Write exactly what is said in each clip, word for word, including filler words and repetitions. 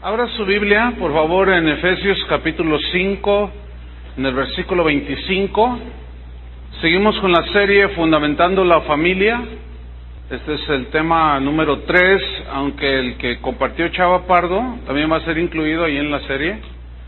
Abra su Biblia, por favor, en Efesios capítulo cinco, en el versículo veinticinco. Seguimos con la serie Fundamentando la Familia. Este es el tema número tres, aunque el que compartió Chava Pardo también va a ser incluido ahí en la serie.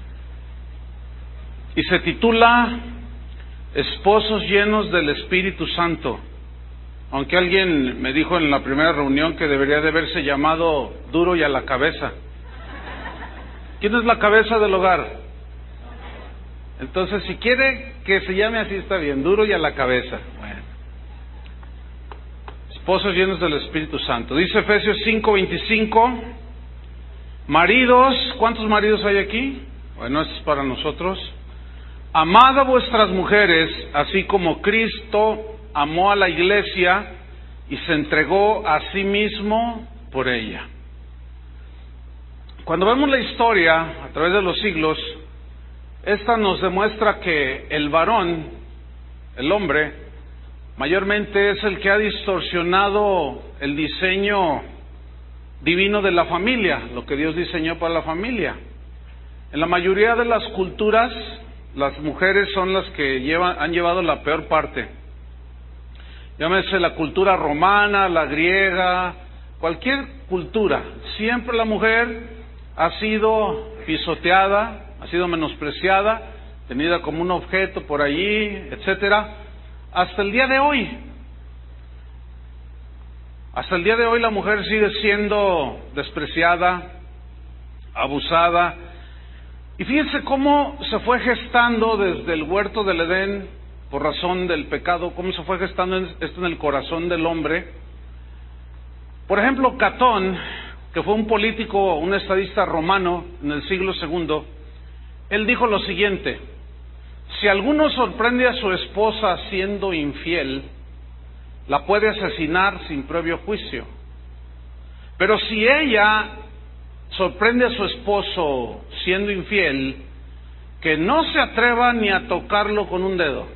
Y se titula Esposos llenos del Espíritu Santo. Aunque alguien me dijo en la primera reunión que debería de haberse llamado Duro y a la Cabeza. ¿Quién es la cabeza del hogar? Entonces, si quiere que se llame así, está bien, Duro y a la Cabeza. Bueno. Esposos llenos del Espíritu Santo. Dice Efesios cinco veinticinco. Maridos, ¿cuántos maridos hay aquí? Bueno, esto es para nosotros. Amad a vuestras mujeres, así como Cristo amó a la iglesia y se entregó a sí mismo por ella. Cuando vemos la historia a través de los siglos, esta nos demuestra que el varón, el hombre, mayormente es el que ha distorsionado el diseño divino de la familia, lo que Dios diseñó para la familia. En la mayoría de las culturas, las mujeres son las que llevan, han llevado la peor parte. Llámese la cultura romana, la griega, cualquier cultura. Siempre la mujer ha sido pisoteada, ha sido menospreciada, tenida como un objeto por allí, etcétera, hasta el día de hoy. Hasta el día de hoy la mujer sigue siendo despreciada, abusada. Y fíjense cómo se fue gestando desde el huerto del Edén, por razón del pecado, cómo se fue gestando esto en el corazón del hombre. Por ejemplo, Catón, que fue un político, un estadista romano en el siglo segundo, él dijo lo siguiente: si alguno sorprende a su esposa siendo infiel, la puede asesinar sin previo juicio. Pero si ella sorprende a su esposo siendo infiel, que no se atreva ni a tocarlo con un dedo,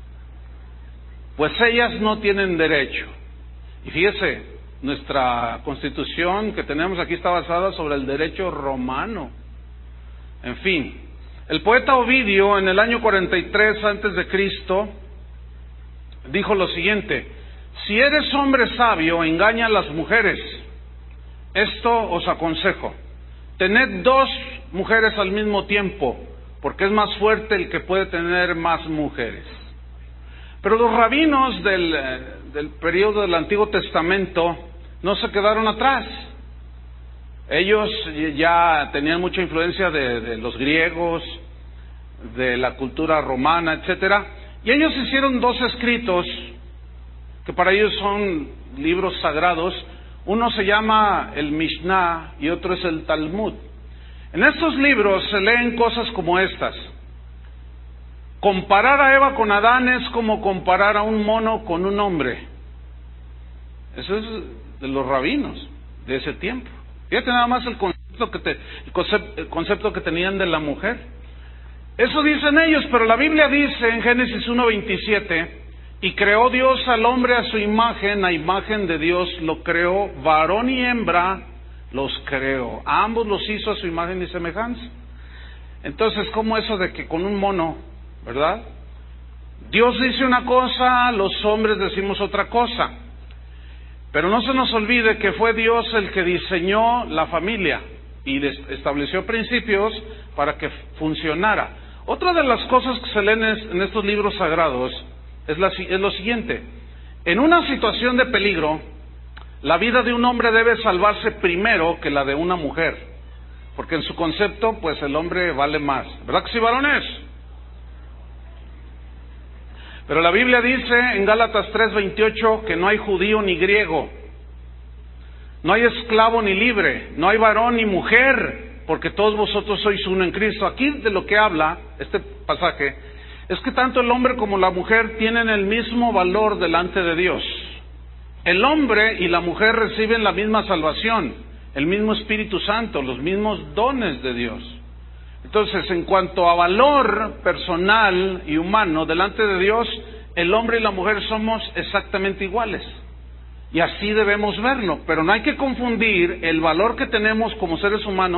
pues ellas no tienen derecho. Y fíjese, nuestra constitución que tenemos aquí está basada sobre el derecho romano. En fin, el poeta Ovidio en el año cuarenta y tres antes de Cristo dijo lo siguiente: si eres hombre sabio, engaña a las mujeres. Esto os aconsejo: tened dos mujeres al mismo tiempo, porque es más fuerte el que puede tener más mujeres. Pero los rabinos del, del periodo del Antiguo Testamento no se quedaron atrás. Ellos ya tenían mucha influencia de, de los griegos, de la cultura romana, etcétera, y ellos hicieron dos escritos que para ellos son libros sagrados. Uno se llama el Mishnah y otro es el Talmud. En estos libros se leen cosas como estas: comparar a Eva con Adán es como comparar a un mono con un hombre. Eso es de los rabinos de ese tiempo. Fíjate nada más el concepto que, te, el concepto, el concepto que tenían de la mujer. Eso dicen ellos, pero la Biblia dice en Génesis uno veintisiete: y creó Dios al hombre a su imagen, a imagen de Dios lo creó, varón y hembra los creó. A ambos los hizo a su imagen y semejanza. Entonces, ¿cómo eso de que con un mono, verdad? Dios dice una cosa, los hombres decimos otra cosa. Pero no se nos olvide que fue Dios el que diseñó la familia y estableció principios para que funcionara. Otra de las cosas que se leen en estos libros sagrados es, la, es lo siguiente: en una situación de peligro, la vida de un hombre debe salvarse primero que la de una mujer, porque en su concepto, pues el hombre vale más. ¿Verdad que sí, varones? Pero la Biblia dice en Gálatas tres veintiocho que no hay judío ni griego, no hay esclavo ni libre, no hay varón ni mujer, porque todos vosotros sois uno en Cristo. Aquí de lo que habla este pasaje es que tanto el hombre como la mujer tienen el mismo valor delante de Dios. El hombre y la mujer reciben la misma salvación, el mismo Espíritu Santo, los mismos dones de Dios. Entonces, en cuanto a valor personal y humano delante de Dios, el hombre y la mujer somos exactamente iguales. Y así debemos verlo, pero no hay que confundir el valor que tenemos como seres humanos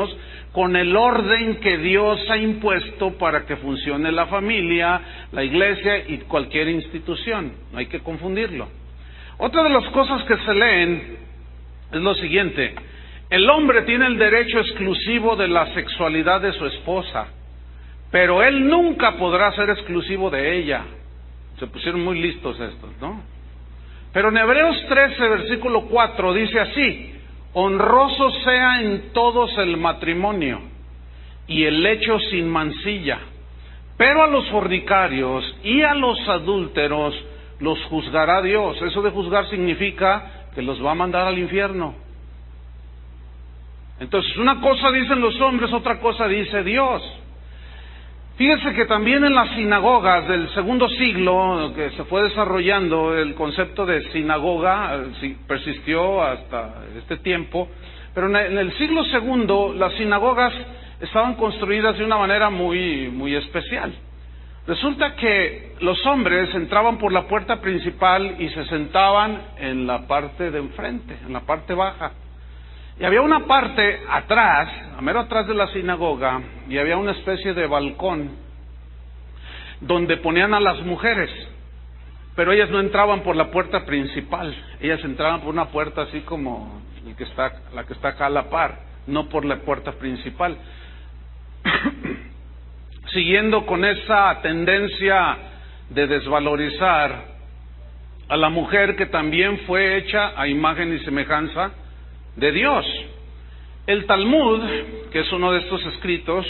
con el orden que Dios ha impuesto para que funcione la familia, la iglesia y cualquier institución. No hay que confundirlo. Otra de las cosas que se leen es lo siguiente: el hombre tiene el derecho exclusivo de la sexualidad de su esposa, pero él nunca podrá ser exclusivo de ella. Se pusieron muy listos estos, ¿no? Pero en Hebreos trece, versículo cuatro, dice así: honroso sea en todos el matrimonio y el lecho sin mancilla, pero a los fornicarios y a los adúlteros los juzgará Dios. Eso de juzgar significa que los va a mandar al infierno. Entonces, una cosa dicen los hombres, otra cosa dice Dios. Fíjese que también en las sinagogas del segundo siglo, que se fue desarrollando el concepto de sinagoga, persistió hasta este tiempo, pero en el siglo segundo las sinagogas estaban construidas de una manera muy, muy especial. Resulta que los hombres entraban por la puerta principal y se sentaban en la parte de enfrente, en la parte baja. Y había una parte atrás, a mero atrás de la sinagoga, y había una especie de balcón donde ponían a las mujeres, pero ellas no entraban por la puerta principal, ellas entraban por una puerta así como el que está, la que está acá a la par, no por la puerta principal. Siguiendo con esa tendencia de desvalorizar a la mujer, que también fue hecha a imagen y semejanza de Dios. El Talmud, que es uno de estos escritos,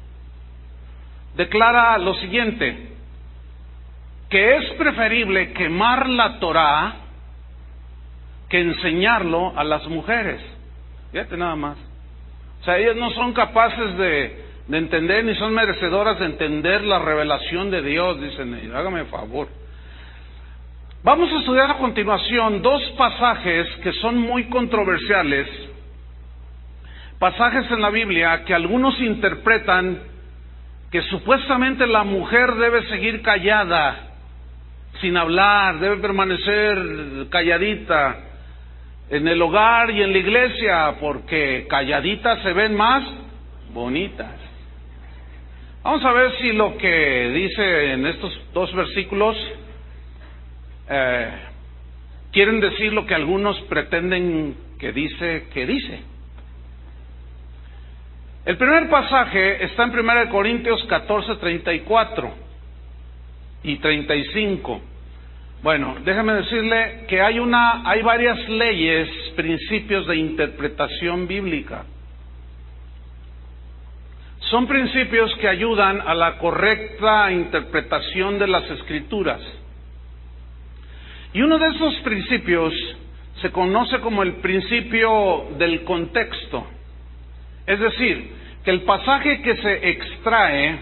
declara lo siguiente: que es preferible quemar la Torá que enseñarlo a las mujeres. Fíjate nada más. O sea, ellas no son capaces de, de entender, ni son merecedoras de entender la revelación de Dios, dicen ellos. Hágame favor. Vamos a estudiar a continuación dos pasajes que son muy controversiales, pasajes en la Biblia que algunos interpretan que supuestamente la mujer debe seguir callada, sin hablar, debe permanecer calladita en el hogar y en la iglesia, porque calladitas se ven más bonitas. Vamos a ver si lo que dice en estos dos versículos Eh, quieren decir lo que algunos pretenden que dice que dice. El primer pasaje está en primera de Corintios catorce, treinta y cuatro y treinta y cinco. Bueno, déjeme decirle que hay una, hay varias leyes, principios de interpretación bíblica. Son principios que ayudan a la correcta interpretación de las Escrituras. Y uno de esos principios se conoce como el principio del contexto. Es decir, que el pasaje que se extrae,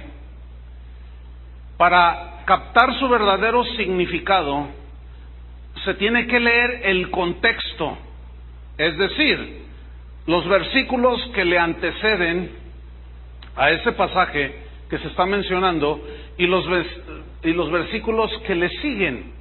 para captar su verdadero significado, se tiene que leer el contexto. Es decir, los versículos que le anteceden a ese pasaje que se está mencionando y los, y los versículos que le siguen.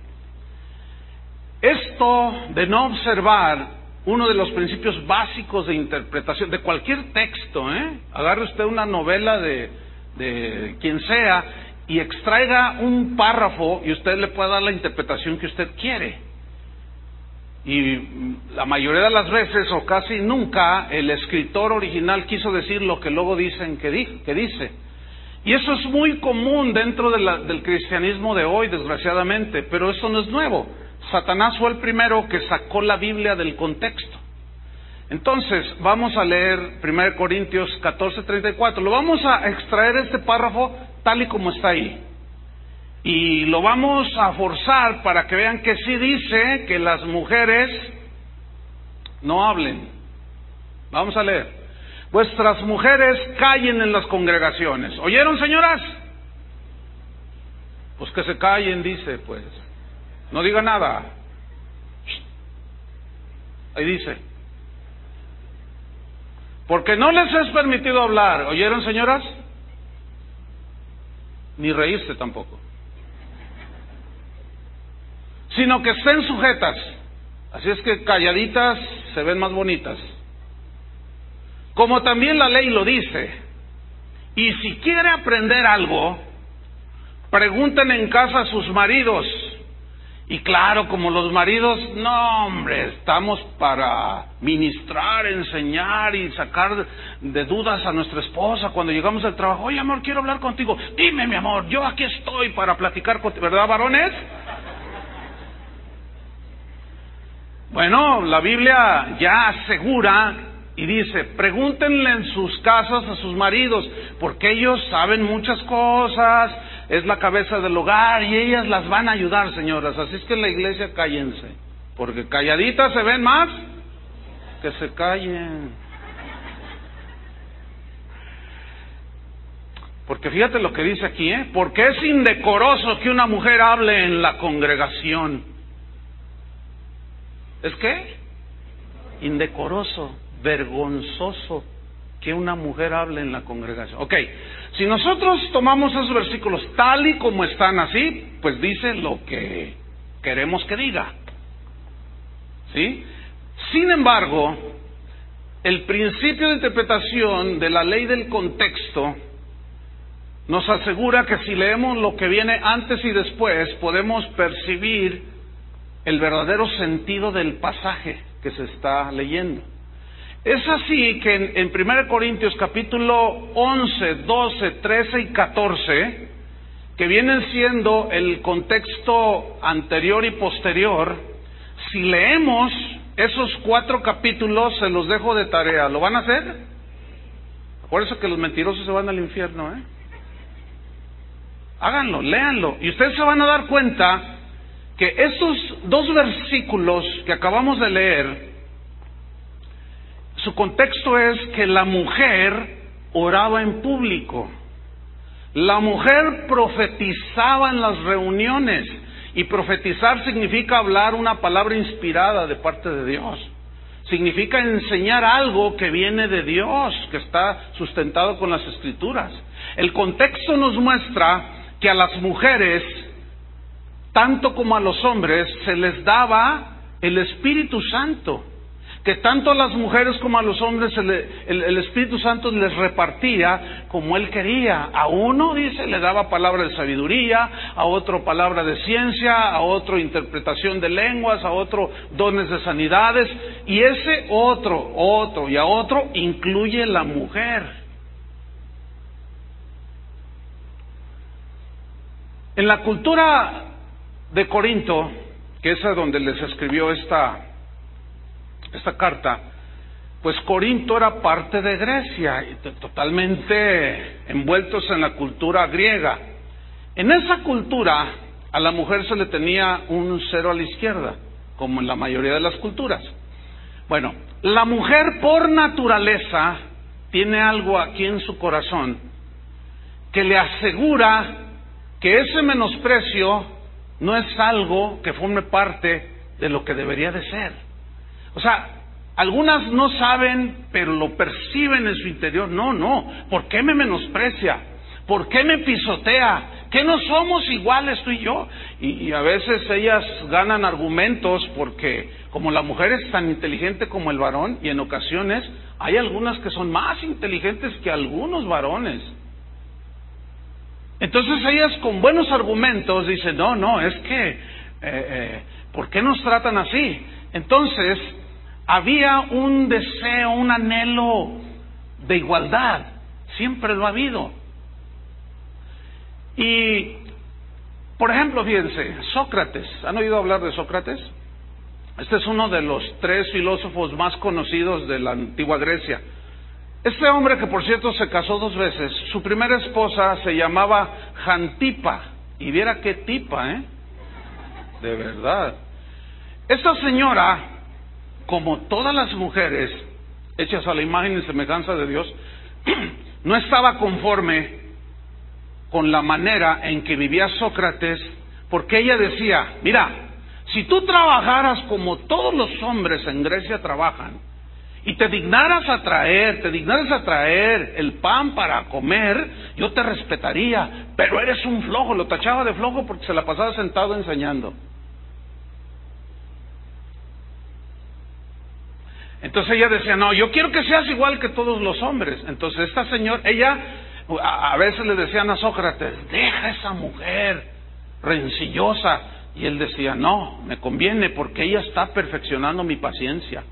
Esto de no observar uno de los principios básicos de interpretación de cualquier texto, ¿eh? Agarre usted una novela de, de quien sea y extraiga un párrafo y usted le puede dar la interpretación que usted quiere. Y la mayoría de las veces, o casi nunca, el escritor original quiso decir lo que luego dicen que, di, que dice. Y eso es muy común dentro de la, del cristianismo de hoy, desgraciadamente, pero eso no es nuevo. Satanás fue el primero que sacó la Biblia del contexto. Entonces, vamos a leer primera de Corintios catorce, treinta y cuatro. Lo vamos a extraer este párrafo tal y como está ahí. Y lo vamos a forzar para que vean que sí dice que las mujeres no hablen. Vamos a leer. Vuestras mujeres callen en las congregaciones. ¿Oyeron, señoras? Pues que se callen, dice, pues. No diga nada. Ahí dice. Porque no les es permitido hablar. ¿Oyeron, señoras? Ni reírse tampoco. Sino que estén sujetas. Así es que calladitas se ven más bonitas. como también la ley lo dice. Y si quiere aprender algo, pregunten en casa a sus maridos. Y claro, como los maridos, no hombre, estamos para ministrar, enseñar y sacar de dudas a nuestra esposa cuando llegamos al trabajo. Oye, amor, quiero hablar contigo. Dime, mi amor, yo aquí estoy para platicar contigo, ¿verdad, varones? Bueno, la Biblia ya asegura y dice, pregúntenle en sus casas a sus maridos, porque ellos saben muchas cosas, es la cabeza del hogar y ellas las van a ayudar, señoras. Así es que en la iglesia cállense, porque calladitas se ven más que se callen. Porque fíjate lo que dice aquí, ¿eh? Porque es indecoroso que una mujer hable en la congregación. ¿Es qué? Indecoroso, vergonzoso que una mujer hable en la congregación. Ok, si nosotros tomamos esos versículos tal y como están así, pues dice lo que queremos que diga. ¿Sí? Sin embargo, el principio de interpretación de la ley del contexto nos asegura que si leemos lo que viene antes y después, podemos percibir el verdadero sentido del pasaje que se está leyendo. Es así que en, en primera Corintios capítulo once, doce, trece y catorce, que vienen siendo el contexto anterior y posterior, si leemos esos cuatro capítulos, se los dejo de tarea. ¿Lo van a hacer? Acuérdense que los mentirosos se van al infierno, ¿eh? Háganlo, léanlo, y ustedes se van a dar cuenta que estos dos versículos que acabamos de leer, su contexto es que la mujer oraba en público. La mujer profetizaba en las reuniones, y profetizar significa hablar una palabra inspirada de parte de Dios. Significa enseñar algo que viene de Dios, que está sustentado con las Escrituras. El contexto nos muestra que a las mujeres, tanto como a los hombres, se les daba el Espíritu Santo, que tanto a las mujeres como a los hombres el, el, el Espíritu Santo les repartía como Él quería. A uno, dice, le daba palabra de sabiduría, a otro palabra de ciencia, a otro interpretación de lenguas, a otro dones de sanidades, y ese otro, otro y a otro incluye la mujer. En la cultura de Corinto, que es a donde les escribió esta, esta carta, pues Corinto era parte de Grecia, y totalmente envueltos en la cultura griega. En esa cultura, a la mujer se le tenía un cero a la izquierda, como en la mayoría de las culturas. Bueno, la mujer por naturaleza tiene algo aquí en su corazón que le asegura que ese menosprecio no es algo que forme parte de lo que debería de ser. O sea, algunas no saben, pero lo perciben en su interior. No, no, ¿por qué me menosprecia? ¿Por qué me pisotea? ¿Que no somos iguales tú y yo? Y, y a veces ellas ganan argumentos porque como la mujer es tan inteligente como el varón, y en ocasiones hay algunas que son más inteligentes que algunos varones. Entonces ellas con buenos argumentos dicen, no, no, es que, eh, eh, ¿por qué nos tratan así? Entonces, había un deseo, un anhelo de igualdad, siempre lo ha habido. Y, por ejemplo, fíjense, Sócrates, ¿han oído hablar de Sócrates? Este es uno de los tres filósofos más conocidos de la antigua Grecia. Este hombre, que por cierto se casó dos veces, su primera esposa se llamaba Jantipa, y viera qué tipa, ¿eh? De verdad. Esta señora, como todas las mujeres hechas a la imagen y semejanza de Dios, no estaba conforme con la manera en que vivía Sócrates, porque ella decía, mira, si tú trabajaras como todos los hombres en Grecia trabajan, y te dignaras a traer, te dignaras a traer el pan para comer, yo te respetaría, pero eres un flojo. Lo tachaba de flojo porque se la pasaba sentado enseñando. Entonces ella decía, no, yo quiero que seas igual que todos los hombres. Entonces esta señora, ella, a, a veces le decían a Sócrates, deja a esa mujer rencillosa. Y él decía, no, me conviene porque ella está perfeccionando mi paciencia.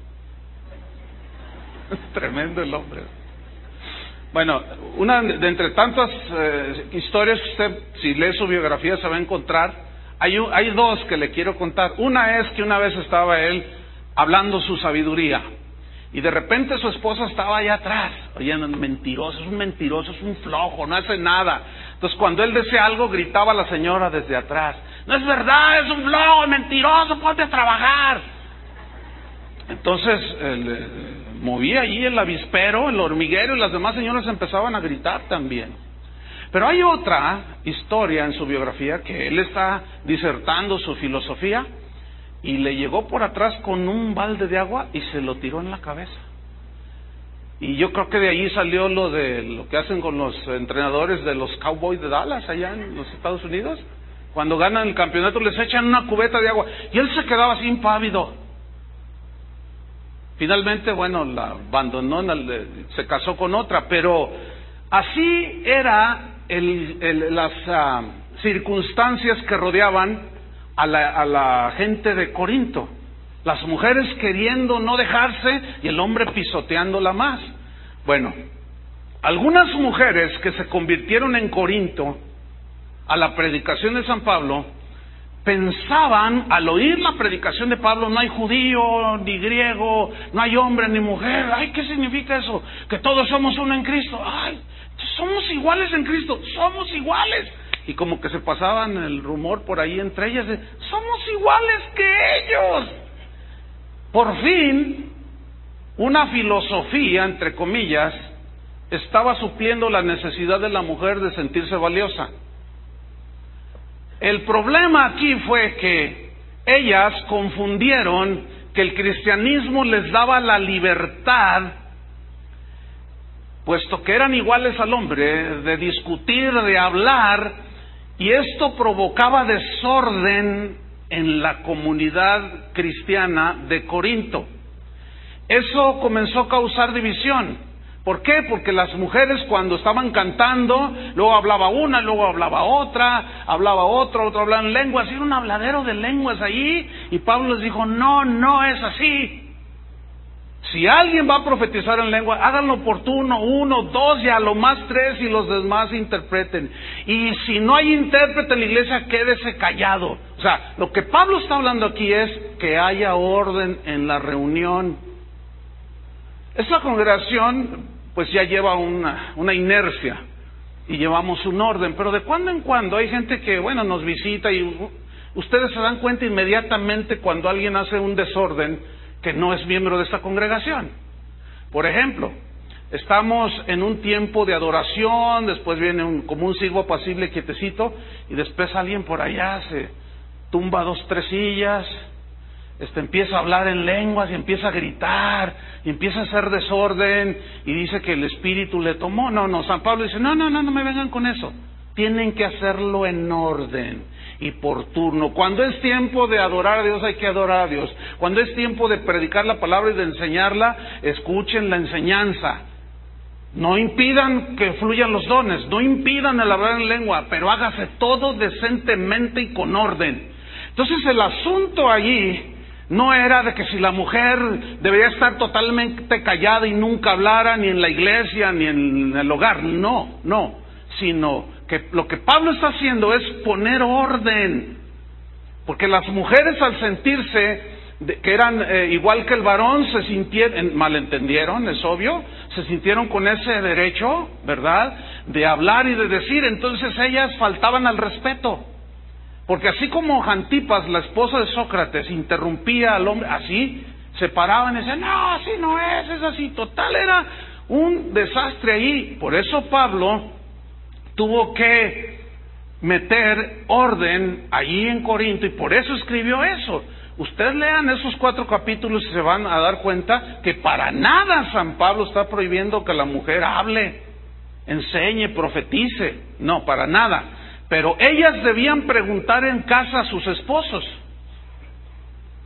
Tremendo el hombre. Bueno, una de entre tantas eh, historias que usted, si lee su biografía, se va a encontrar. Hay, hay dos que le quiero contar. Una es que una vez estaba él hablando su sabiduría y de repente su esposa estaba allá atrás. Oye, mentiroso, es un mentiroso, es un flojo, no hace nada. Entonces cuando él decía algo, gritaba la señora desde atrás, no es verdad, es un flojo, es mentiroso, ponte a trabajar. Entonces eh, movía allí el avispero, el hormiguero, y las demás señoras empezaban a gritar también. Pero hay otra historia en su biografía que él está disertando su filosofía y le llegó por atrás con un balde de agua y se lo tiró en la cabeza. Y yo creo que de ahí salió lo de lo que hacen con los entrenadores de los Cowboys de Dallas allá en los Estados Unidos. Cuando ganan el campeonato les echan una cubeta de agua y él se quedaba así impávido. Finalmente, bueno, la abandonó, se casó con otra, pero así era el, el, las uh, circunstancias que rodeaban a la, a la gente de Corinto. Las mujeres queriendo no dejarse y el hombre pisoteándola más. Bueno, algunas mujeres que se convirtieron en Corinto a la predicación de San Pablo, pensaban, al oír la predicación de Pablo, no hay judío ni griego, no hay hombre ni mujer. Ay, ¿qué significa eso? Que todos somos uno en Cristo. Ay, somos iguales en Cristo, somos iguales. Y como que se pasaban el rumor por ahí entre ellas de, somos iguales que ellos. Por fin, una filosofía, entre comillas, estaba supliendo la necesidad de la mujer de sentirse valiosa. El problema aquí fue que ellas confundieron que el cristianismo les daba la libertad, puesto que eran iguales al hombre, de discutir, de hablar, y esto provocaba desorden en la comunidad cristiana de Corinto. Eso comenzó a causar división. ¿Por qué? Porque las mujeres cuando estaban cantando, luego hablaba una, luego hablaba otra, hablaba otra, otra hablaba en lenguas, era un habladero de lenguas ahí, y Pablo les dijo, no, no es así. Si alguien va a profetizar en lengua, háganlo oportuno, uno, dos, y a lo más tres, y los demás interpreten. Y si no hay intérprete en la iglesia, quédese callado. O sea, lo que Pablo está hablando aquí es que haya orden en la reunión. Esta congregación pues ya lleva una, una inercia y llevamos un orden, pero de cuando en cuando hay gente que, bueno, nos visita y uh, ustedes se dan cuenta inmediatamente cuando alguien hace un desorden que no es miembro de esta congregación. Por ejemplo, estamos en un tiempo de adoración, después viene un, como un silbo apacible quietecito, y después alguien por allá se tumba dos, tres sillas, Este, empieza a hablar en lenguas y empieza a gritar y empieza a hacer desorden y dice que el Espíritu le tomó. No, no, San Pablo dice, no, no, no, no me vengan con eso. Tienen que hacerlo en orden y por turno. Cuando es tiempo de adorar a Dios, hay que adorar a Dios. Cuando es tiempo de predicar la palabra y de enseñarla, escuchen la enseñanza. No impidan que fluyan los dones, no impidan el hablar en lengua, pero hágase todo decentemente y con orden. Entonces el asunto allí no era de que si la mujer debería estar totalmente callada y nunca hablara ni en la iglesia ni en el hogar, no, no, sino que lo que Pablo está haciendo es poner orden, porque las mujeres al sentirse de, que eran eh, igual que el varón, se sintieron, malentendieron, es obvio, se sintieron con ese derecho, ¿verdad?, de hablar y de decir, entonces ellas faltaban al respeto. Porque así como Antipas, la esposa de Sócrates, interrumpía al hombre, así se paraban y decían, no, así no es, es así. Total, era un desastre ahí. Por eso Pablo tuvo que meter orden allí en Corinto y por eso escribió eso. Ustedes lean esos cuatro capítulos y se van a dar cuenta que para nada San Pablo está prohibiendo que la mujer hable, enseñe, profetice. No, para nada. Pero ellas debían preguntar en casa a sus esposos.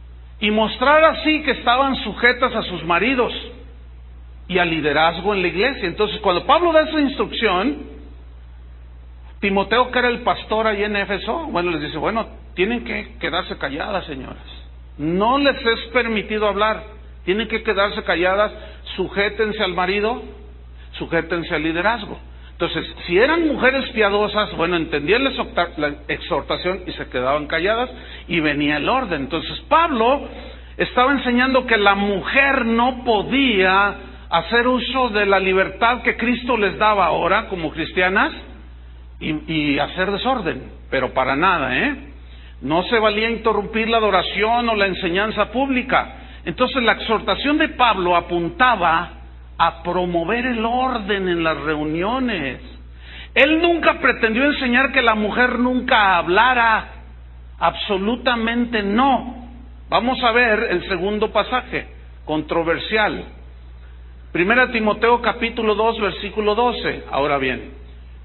y mostrar así que estaban sujetas a sus maridos y al liderazgo en la iglesia. Entonces, cuando Pablo da esa instrucción, Timoteo, que era el pastor ahí en Éfeso, bueno, les dice, bueno, tienen que quedarse calladas, señoras. No les es permitido hablar, tienen que quedarse calladas, sujétense al marido, sujétense al liderazgo. Entonces, si eran mujeres piadosas, bueno, entendían la exhortación y se quedaban calladas y venía el orden. Entonces, Pablo estaba enseñando que la mujer no podía hacer uso de la libertad que Cristo les daba ahora como cristianas y, y hacer desorden, pero para nada, ¿eh? No se valía interrumpir la adoración o la enseñanza pública. Entonces, la exhortación de Pablo apuntaba a promover el orden en las reuniones. Él nunca pretendió enseñar que la mujer nunca hablara, absolutamente no. Vamos a ver el segundo pasaje, controversial. Primera Timoteo capítulo dos, versículo doce. Ahora bien,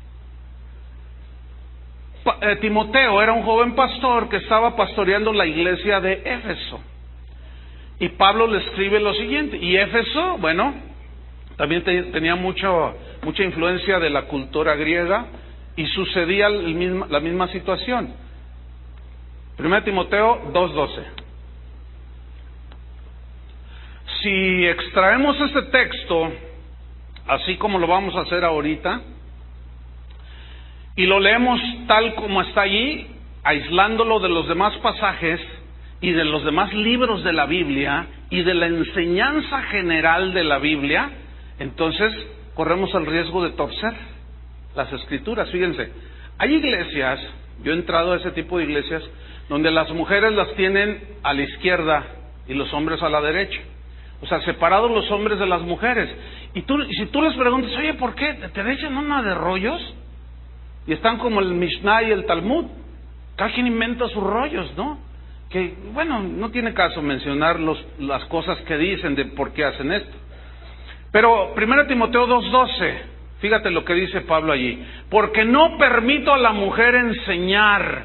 Timoteo era un joven pastor que estaba pastoreando la iglesia de Éfeso. Y Pablo le escribe lo siguiente, y Éfeso, bueno, también te, tenía mucho, mucha influencia de la cultura griega y sucedía el mismo, la misma situación. Primera Timoteo dos doce. Si extraemos este texto, así como lo vamos a hacer ahorita, y lo leemos tal como está allí, aislándolo de los demás pasajes y de los demás libros de la Biblia y de la enseñanza general de la Biblia, entonces corremos el riesgo de torcer las Escrituras. Fíjense, hay iglesias, yo he entrado a ese tipo de iglesias, donde las mujeres las tienen a la izquierda y los hombres a la derecha. O sea, separados los hombres de las mujeres. Y tú, y si tú les preguntas, oye, ¿por qué? ¿Te echan una de rollos? Y están como el Mishnah y el Talmud. Cada quien inventa sus rollos, ¿no? Que, bueno, no tiene caso mencionar los, las cosas que dicen de por qué hacen esto. Pero Primera Timoteo dos doce, fíjate lo que dice Pablo allí. Porque no permito a la mujer enseñar.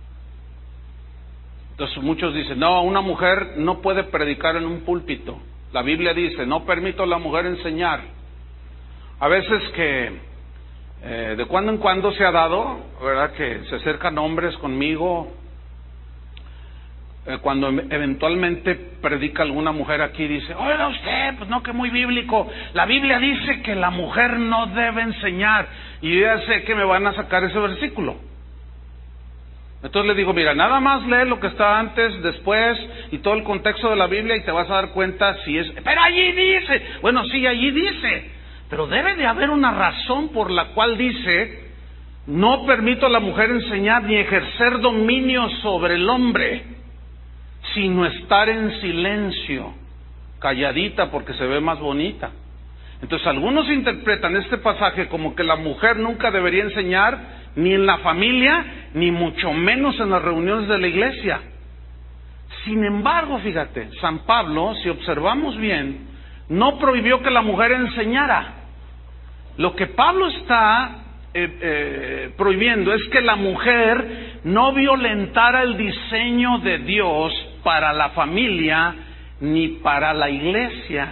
Entonces muchos dicen, no, una mujer no puede predicar en un púlpito. La Biblia dice, no permito a la mujer enseñar. A veces que eh, de cuando en cuando se ha dado, ¿verdad?, que se acercan hombres conmigo, eh, cuando eventualmente predica alguna mujer aquí, dice, oiga usted, pues no, que muy bíblico, la Biblia dice que la mujer no debe enseñar, y yo ya sé que me van a sacar ese versículo. Entonces le digo, mira, nada más lee lo que está antes, después, y todo el contexto de la Biblia, y te vas a dar cuenta si es... Pero allí dice, bueno, sí, allí dice, pero debe de haber una razón por la cual dice, no permito a la mujer enseñar ni ejercer dominio sobre el hombre, sino estar en silencio, calladita porque se ve más bonita. Entonces algunos interpretan este pasaje como que la mujer nunca debería enseñar, ni en la familia, ni mucho menos en las reuniones de la iglesia. Sin embargo, fíjate, San Pablo, si observamos bien, no prohibió que la mujer enseñara. Lo que Pablo está eh, eh, prohibiendo es que la mujer no violentara el diseño de Dios para la familia ni para la iglesia.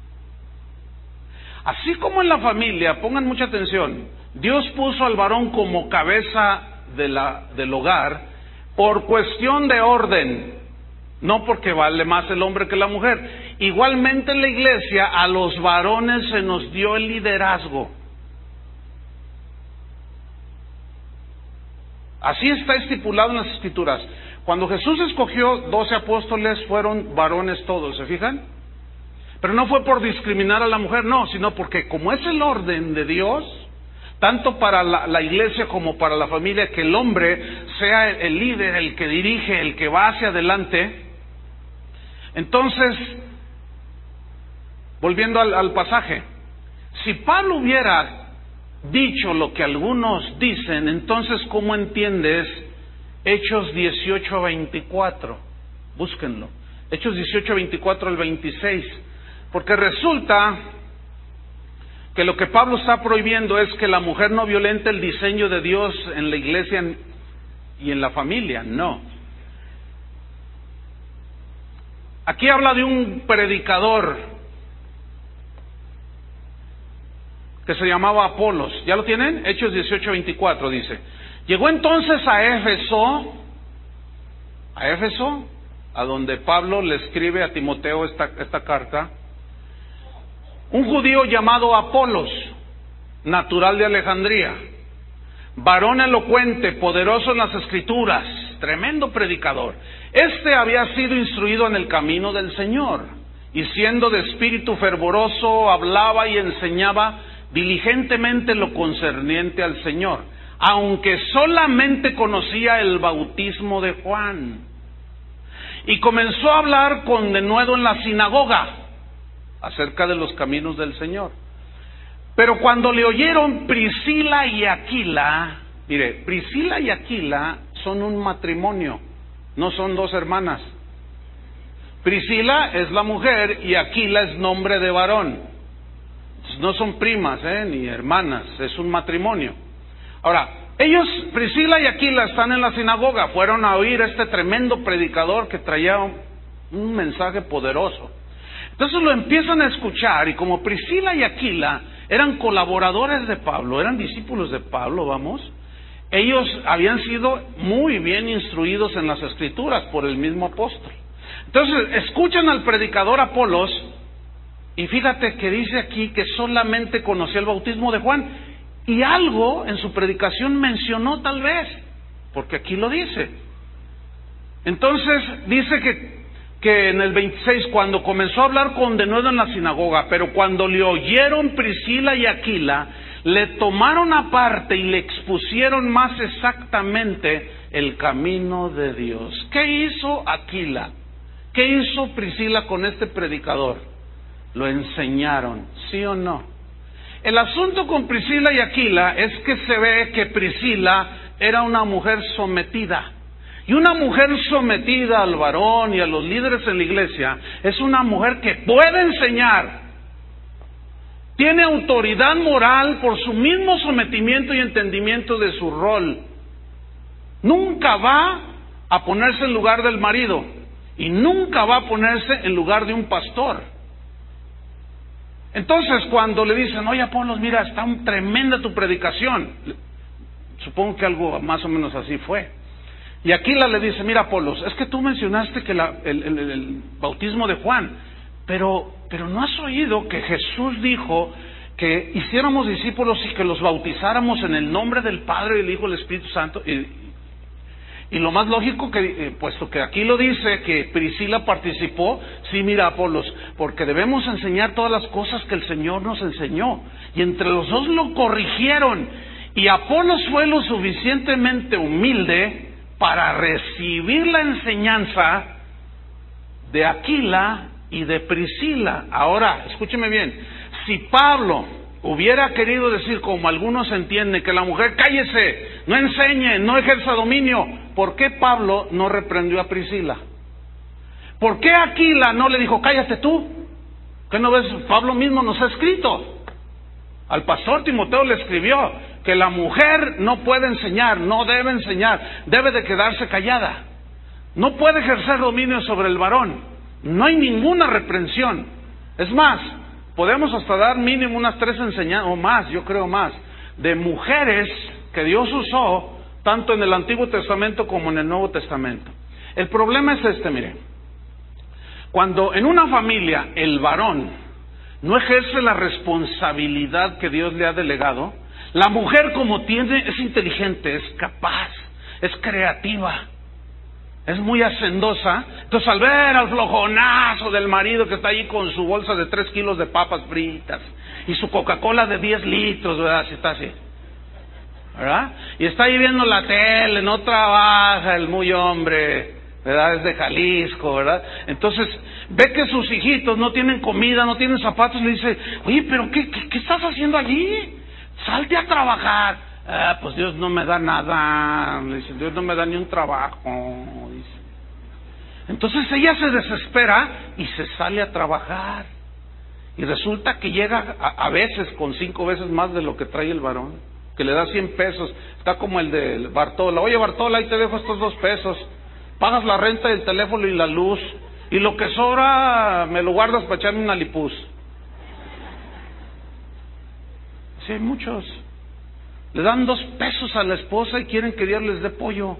Así como en la familia, pongan mucha atención, Dios puso al varón como cabeza de la, del hogar por cuestión de orden, no porque vale más el hombre que la mujer. Igualmente en la iglesia a los varones se nos dio el liderazgo. Así está estipulado en las Escrituras. Cuando Jesús escogió doce apóstoles, fueron varones todos, ¿se fijan? Pero no fue por discriminar a la mujer, no, sino porque como es el orden de Dios, tanto para la, la iglesia como para la familia, que el hombre sea el, el líder, el que dirige, el que va hacia adelante. Entonces, volviendo al, al pasaje, si Pablo hubiera dicho lo que algunos dicen, entonces ¿cómo entiendes Hechos dieciocho veinticuatro? Búsquenlo. Hechos dieciocho veinticuatro al veintiséis. Porque resulta que lo que Pablo está prohibiendo es que la mujer no violente el diseño de Dios en la iglesia y en la familia, no. Aquí habla de un predicador que se llamaba Apolos. ¿Ya lo tienen? Hechos dieciocho veinticuatro dice: llegó entonces a Éfeso, a Éfeso, a donde Pablo le escribe a Timoteo esta, esta carta, un judío llamado Apolos, natural de Alejandría, varón elocuente, poderoso en las Escrituras, tremendo predicador. Este había sido instruido en el camino del Señor, y siendo de espíritu fervoroso, hablaba y enseñaba diligentemente lo concerniente al Señor, aunque solamente conocía el bautismo de Juan. Y comenzó a hablar con denuedo en la sinagoga acerca de los caminos del Señor. Pero cuando le oyeron Priscila y Aquila, mire, Priscila y Aquila son un matrimonio, no son dos hermanas. Priscila es la mujer y Aquila es nombre de varón. No son primas, eh, ni hermanas, es un matrimonio. Ahora, ellos, Priscila y Aquila, están en la sinagoga, fueron a oír a este tremendo predicador que traía un, un mensaje poderoso. Entonces lo empiezan a escuchar, y como Priscila y Aquila eran colaboradores de Pablo, eran discípulos de Pablo, vamos, ellos habían sido muy bien instruidos en las Escrituras por el mismo apóstol. Entonces escuchan al predicador Apolos, y fíjate que dice aquí que solamente conocía el bautismo de Juan, y algo en su predicación mencionó tal vez, porque aquí lo dice. Entonces dice que, que en el veintiséis, cuando comenzó a hablar con denuedo en la sinagoga, pero cuando le oyeron Priscila y Aquila, le tomaron aparte y le expusieron más exactamente el camino de Dios. ¿Qué hizo Aquila? ¿Qué hizo Priscila con este predicador? Lo enseñaron, ¿sí o no? El asunto con Priscila y Aquila es que se ve que Priscila era una mujer sometida. Y una mujer sometida al varón y a los líderes en la iglesia es una mujer que puede enseñar. Tiene autoridad moral por su mismo sometimiento y entendimiento de su rol. Nunca va a ponerse en lugar del marido y nunca va a ponerse en lugar de un pastor. Entonces, cuando le dicen, oye Apolos, mira, está un tremenda tu predicación, supongo que algo más o menos así fue. Y Aquila le dice, mira Apolos, es que tú mencionaste que la, el, el, el bautismo de Juan, pero, pero ¿no has oído que Jesús dijo que hiciéramos discípulos y que los bautizáramos en el nombre del Padre, del Hijo y del Espíritu Santo? Y, y lo más lógico, que eh, puesto que aquí lo dice, que Priscila participó, sí, mira Apolos, porque debemos enseñar todas las cosas que el Señor nos enseñó. Y entre los dos lo corrigieron. Y Apolos fue lo suficientemente humilde para recibir la enseñanza de Aquila y de Priscila. Ahora, escúcheme bien, si Pablo hubiera querido decir, como algunos entienden, que la mujer cállese, no enseñe, no ejerza dominio, ¿por qué Pablo no reprendió a Priscila? ¿Por qué Aquila no le dijo, cállate tú? ¿Qué no ves? Pablo mismo nos ha escrito. Al pastor Timoteo le escribió que la mujer no puede enseñar, no debe enseñar, debe de quedarse callada. No puede ejercer dominio sobre el varón. No hay ninguna reprensión. Es más, podemos hasta dar mínimo unas tres enseñanzas, o más, yo creo más, de mujeres que Dios usó, tanto en el Antiguo Testamento como en el Nuevo Testamento. El problema es este, mire. Cuando en una familia el varón no ejerce la responsabilidad que Dios le ha delegado, la mujer, como tiene, es inteligente, es capaz, es creativa, es muy hacendosa. Entonces, al ver al flojonazo del marido que está ahí con su bolsa de tres kilos de papas fritas y su Coca-Cola de diez litros, ¿verdad? Si está así, ¿verdad? Y está ahí viendo la tele, no trabaja el muy hombre, ¿verdad? Es de Jalisco, ¿verdad? Entonces ve que sus hijitos no tienen comida, no tienen zapatos, le dice, oye, pero ¿qué, qué, qué estás haciendo allí? Salte a trabajar. Ah, pues Dios no me da nada, le dice, Dios no me da ni un trabajo, dice. Entonces ella se desespera y se sale a trabajar. Y resulta que llega a, a veces con cinco veces más de lo que trae el varón, que le da cien pesos. Está como el de Bartola, oye Bartola, ahí te dejo estos dos pesos, pagas la renta del teléfono y la luz, y lo que sobra me lo guardas para echarme una lipuz. Sí, hay muchos. Le dan dos pesos a la esposa y quieren que Dios les dé pollo.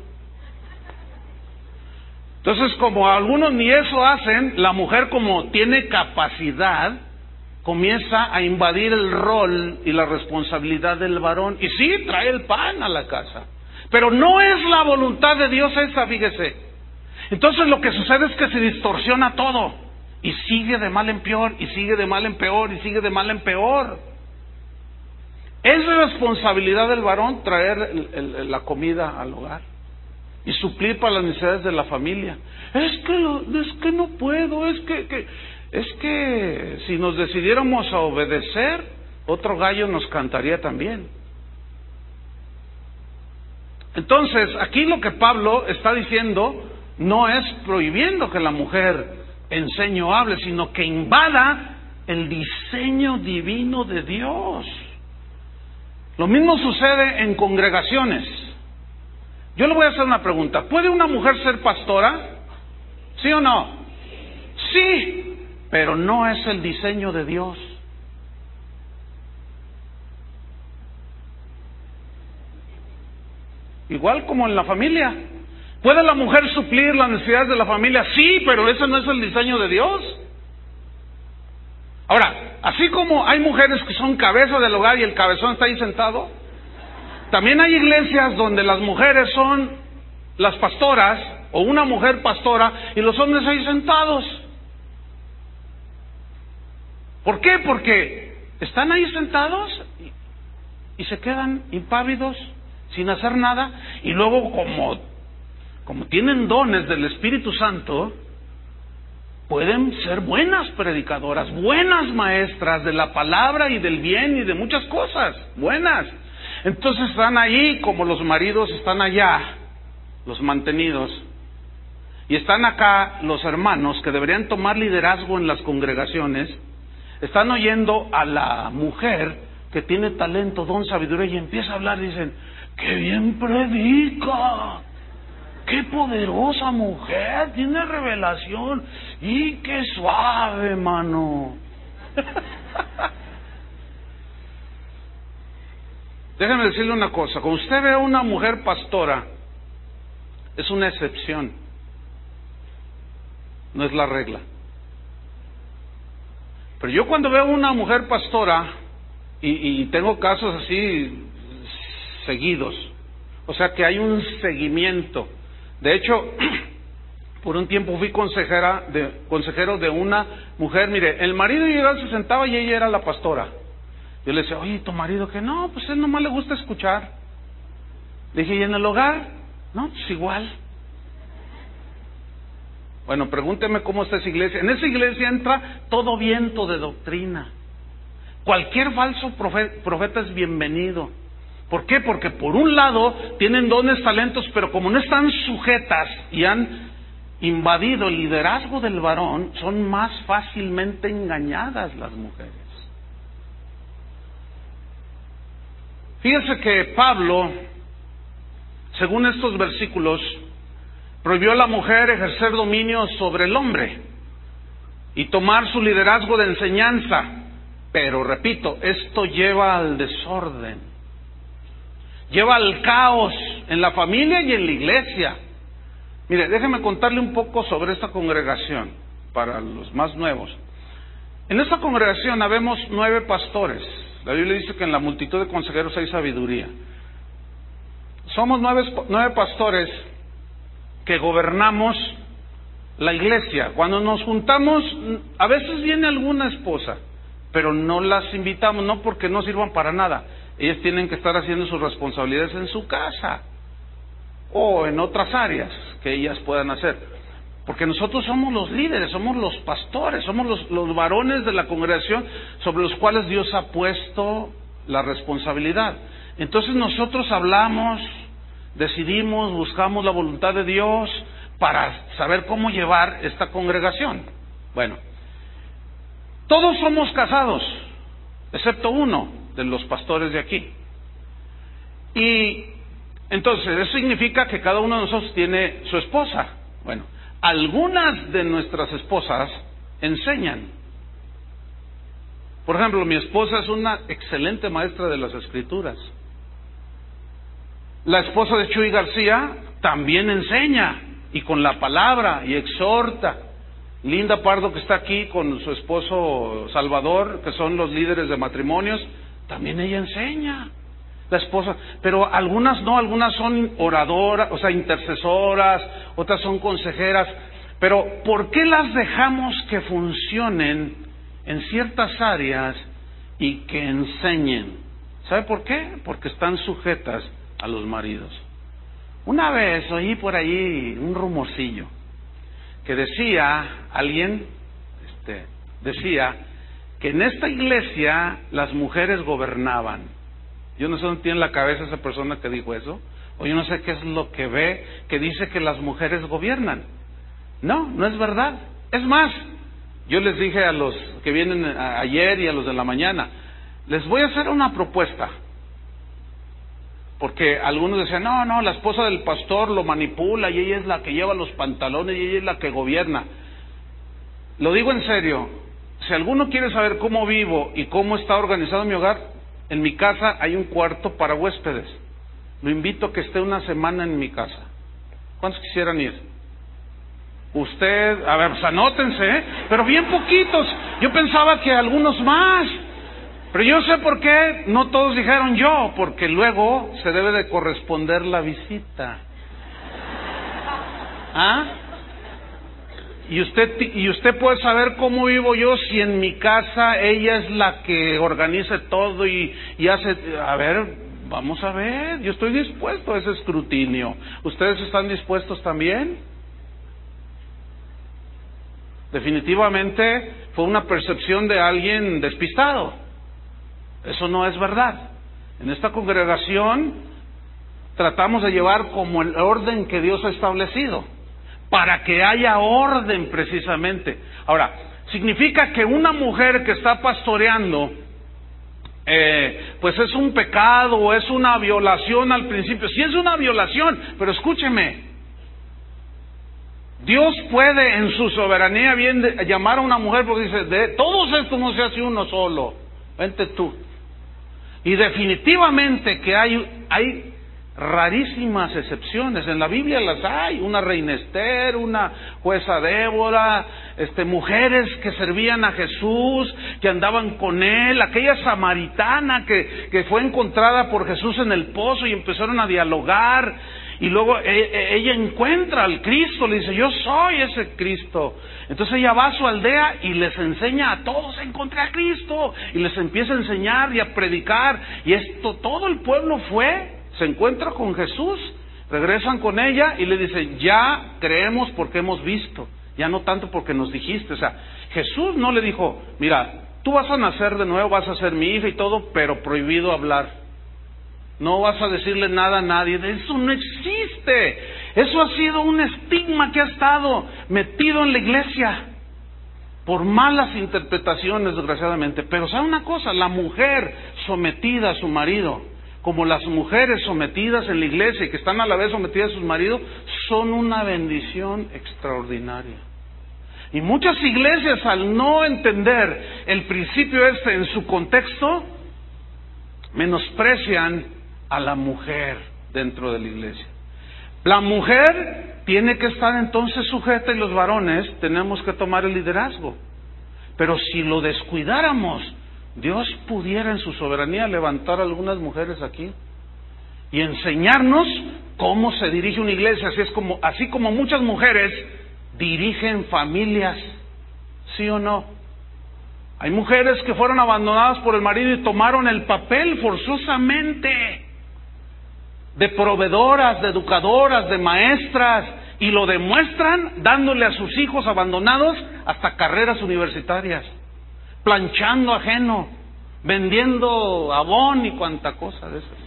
Entonces, como algunos ni eso hacen, la mujer, como tiene capacidad, comienza a invadir el rol y la responsabilidad del varón. Y sí, trae el pan a la casa, pero no es la voluntad de Dios esa, fíjese. Entonces lo que sucede es que se distorsiona todo, y sigue de mal en peor, y sigue de mal en peor, y sigue de mal en peor. Es responsabilidad del varón traer el, el, la comida al hogar y suplir para las necesidades de la familia. Es que lo, es que no puedo, es que, que es que si nos decidiéramos a obedecer, otro gallo nos cantaría también. Entonces, aquí lo que Pablo está diciendo no es prohibiendo que la mujer enseñe o hable, sino que invada el diseño divino de Dios. Lo mismo sucede en congregaciones. Yo le voy a hacer una pregunta. ¿Puede una mujer ser pastora? ¿Sí o no? Sí, pero no es el diseño de Dios. Igual como en la familia. ¿Puede la mujer suplir las necesidades de la familia? Sí, pero ese no es el diseño de Dios. Ahora, así como hay mujeres que son cabeza del hogar y el cabezón está ahí sentado, también hay iglesias donde las mujeres son las pastoras, o una mujer pastora, y los hombres ahí sentados. ¿Por qué? Porque están ahí sentados y, y se quedan impávidos, sin hacer nada, y luego como, como tienen dones del Espíritu Santo, pueden ser buenas predicadoras, buenas maestras de la palabra y del bien y de muchas cosas, buenas. Entonces están ahí como los maridos están allá, los mantenidos, y están acá los hermanos que deberían tomar liderazgo en las congregaciones, están oyendo a la mujer que tiene talento, don, sabiduría, y empieza a hablar y dicen, ¡qué bien predica! ¡Qué poderosa mujer! Tiene revelación. ¡Y qué suave, mano! Déjame decirle una cosa. Cuando usted ve a una mujer pastora, es una excepción. No es la regla. Pero yo cuando veo a una mujer pastora, y, y tengo casos así seguidos, o sea que hay un seguimiento. De hecho, por un tiempo fui consejera de, consejero de una mujer. Mire, el marido llegaba, se sentaba y ella era la pastora. Yo le decía, oye, ¿tu marido qué? No, pues él nomás le gusta escuchar. Le dije, ¿y en el hogar? No, pues igual. Bueno, pregúnteme cómo está esa iglesia. En esa iglesia entra todo viento de doctrina. Cualquier falso profeta es bienvenido. ¿Por qué? Porque por un lado tienen dones, talentos, pero como no están sujetas y han invadido el liderazgo del varón, son más fácilmente engañadas las mujeres. Fíjense que Pablo, según estos versículos, prohibió a la mujer ejercer dominio sobre el hombre y tomar su liderazgo de enseñanza, pero repito, esto lleva al desorden, lleva al caos en la familia y en la iglesia. Mire, déjeme contarle un poco sobre esta congregación, para los más nuevos. En esta congregación habemos nueve pastores. La Biblia dice que en la multitud de consejeros hay sabiduría. Somos nueve, nueve pastores que gobernamos la iglesia. Cuando nos juntamos, a veces viene alguna esposa, pero no las invitamos, no porque no sirvan para nada. Ellas tienen que estar haciendo sus responsabilidades en su casa o en otras áreas que ellas puedan hacer, porque nosotros somos los líderes, somos los pastores, somos los, los varones de la congregación sobre los cuales Dios ha puesto la responsabilidad. Entonces nosotros hablamos, decidimos, buscamos la voluntad de Dios para saber cómo llevar esta congregación. Bueno, todos somos casados, excepto uno de los pastores de aquí. Y entonces eso significa que cada uno de nosotros tiene su esposa. Bueno, algunas de nuestras esposas enseñan. Por ejemplo, mi esposa es una excelente maestra de las Escrituras. La esposa de Chuy García también enseña, y con la palabra, y exhorta. Linda Pardo, que está aquí con su esposo Salvador, que son los líderes de matrimonios, también ella enseña. La esposa, pero algunas no, algunas son oradoras, o sea, intercesoras, otras son consejeras. Pero ¿por qué las dejamos que funcionen en ciertas áreas y que enseñen? ¿Sabe por qué? Porque están sujetas a los maridos. Una vez oí por ahí un rumorcillo que decía, alguien este, decía que en esta iglesia las mujeres gobernaban. Yo no sé dónde tiene la cabeza esa persona que dijo eso, o yo no sé qué es lo que ve que dice que las mujeres gobiernan. No, no es verdad. Es más, yo les dije a los que vienen ayer y a los de la mañana, les voy a hacer una propuesta. Porque algunos decían, no, no, la esposa del pastor lo manipula y ella es la que lleva los pantalones y ella es la que gobierna. Lo digo en serio, si alguno quiere saber cómo vivo y cómo está organizado mi hogar, en mi casa hay un cuarto para huéspedes. Lo invito a que esté una semana en mi casa. ¿Cuántos quisieran ir? Usted, a ver, pues anótense, ¿eh? Pero bien poquitos. Yo pensaba que algunos más. Pero yo sé por qué no todos dijeron yo, porque luego se debe de corresponder la visita. ¿Ah? Y usted, y usted puede saber cómo vivo yo si en mi casa ella es la que organiza todo y, y hace... A ver, vamos a ver, yo estoy dispuesto a ese escrutinio. ¿Ustedes están dispuestos también? Definitivamente fue una percepción de alguien despistado. Eso no es verdad. En esta congregación tratamos de llevar como el orden que Dios ha establecido, para que haya orden precisamente. Ahora, significa que una mujer que está pastoreando, eh, pues es un pecado o es una violación al principio. Sí es una violación, pero escúcheme, Dios puede en su soberanía bien de, llamar a una mujer porque dice, de todos estos no se hace uno solo, vente tú. Y definitivamente que hay, hay rarísimas excepciones, en la Biblia las hay, una reina Esther, una jueza Débora, este, mujeres que servían a Jesús, que andaban con él, aquella samaritana que, que fue encontrada por Jesús en el pozo y empezaron a dialogar, y luego ella encuentra al Cristo, le dice, yo soy ese Cristo. Entonces ella va a su aldea y les enseña a todos, encontré a Cristo, y les empieza a enseñar y a predicar, y esto, todo el pueblo fue, se encuentra con Jesús, regresan con ella y le dicen, ya creemos porque hemos visto, ya no tanto porque nos dijiste. O sea, Jesús no le dijo, mira, tú vas a nacer de nuevo, vas a ser mi hija y todo, pero prohibido hablar. No vas a decirle nada a nadie, eso no existe. Eso ha sido un estigma que ha estado metido en la iglesia por malas interpretaciones, desgraciadamente. Pero ¿sabe una cosa? La mujer sometida a su marido, como las mujeres sometidas en la iglesia y que están a la vez sometidas a sus maridos, son una bendición extraordinaria. Y muchas iglesias, al no entender el principio este en su contexto, menosprecian a la mujer dentro de la iglesia. La mujer tiene que estar entonces sujeta y los varones tenemos que tomar el liderazgo. Pero si lo descuidáramos, Dios pudiera en su soberanía levantar a algunas mujeres aquí y enseñarnos cómo se dirige una iglesia. Así es como, así como muchas mujeres dirigen familias, ¿sí o no? Hay mujeres que fueron abandonadas por el marido y tomaron el papel forzosamente de proveedoras, de educadoras, de maestras, y lo demuestran dándole a sus hijos abandonados hasta carreras universitarias, planchando ajeno, vendiendo abón y cuanta cosa de esas.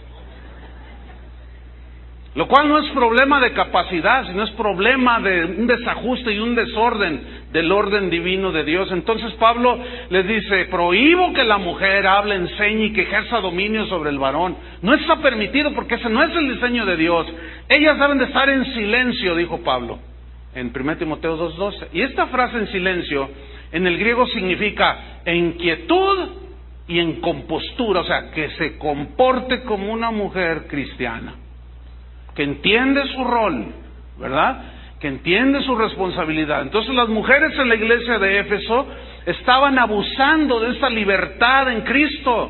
Lo cual no es problema de capacidad, sino es problema de un desajuste y un desorden del orden divino de Dios. Entonces Pablo les dice, prohíbo que la mujer hable, enseñe y que ejerza dominio sobre el varón. No está permitido porque ese no es el diseño de Dios. Ellas deben de estar en silencio, dijo Pablo. en primera Timoteo dos doce. Y esta frase en silencio, en el griego significa en quietud y en compostura, o sea, que se comporte como una mujer cristiana, que entiende su rol, ¿verdad?, que entiende su responsabilidad. Entonces las mujeres en la iglesia de Éfeso estaban abusando de esta libertad en Cristo.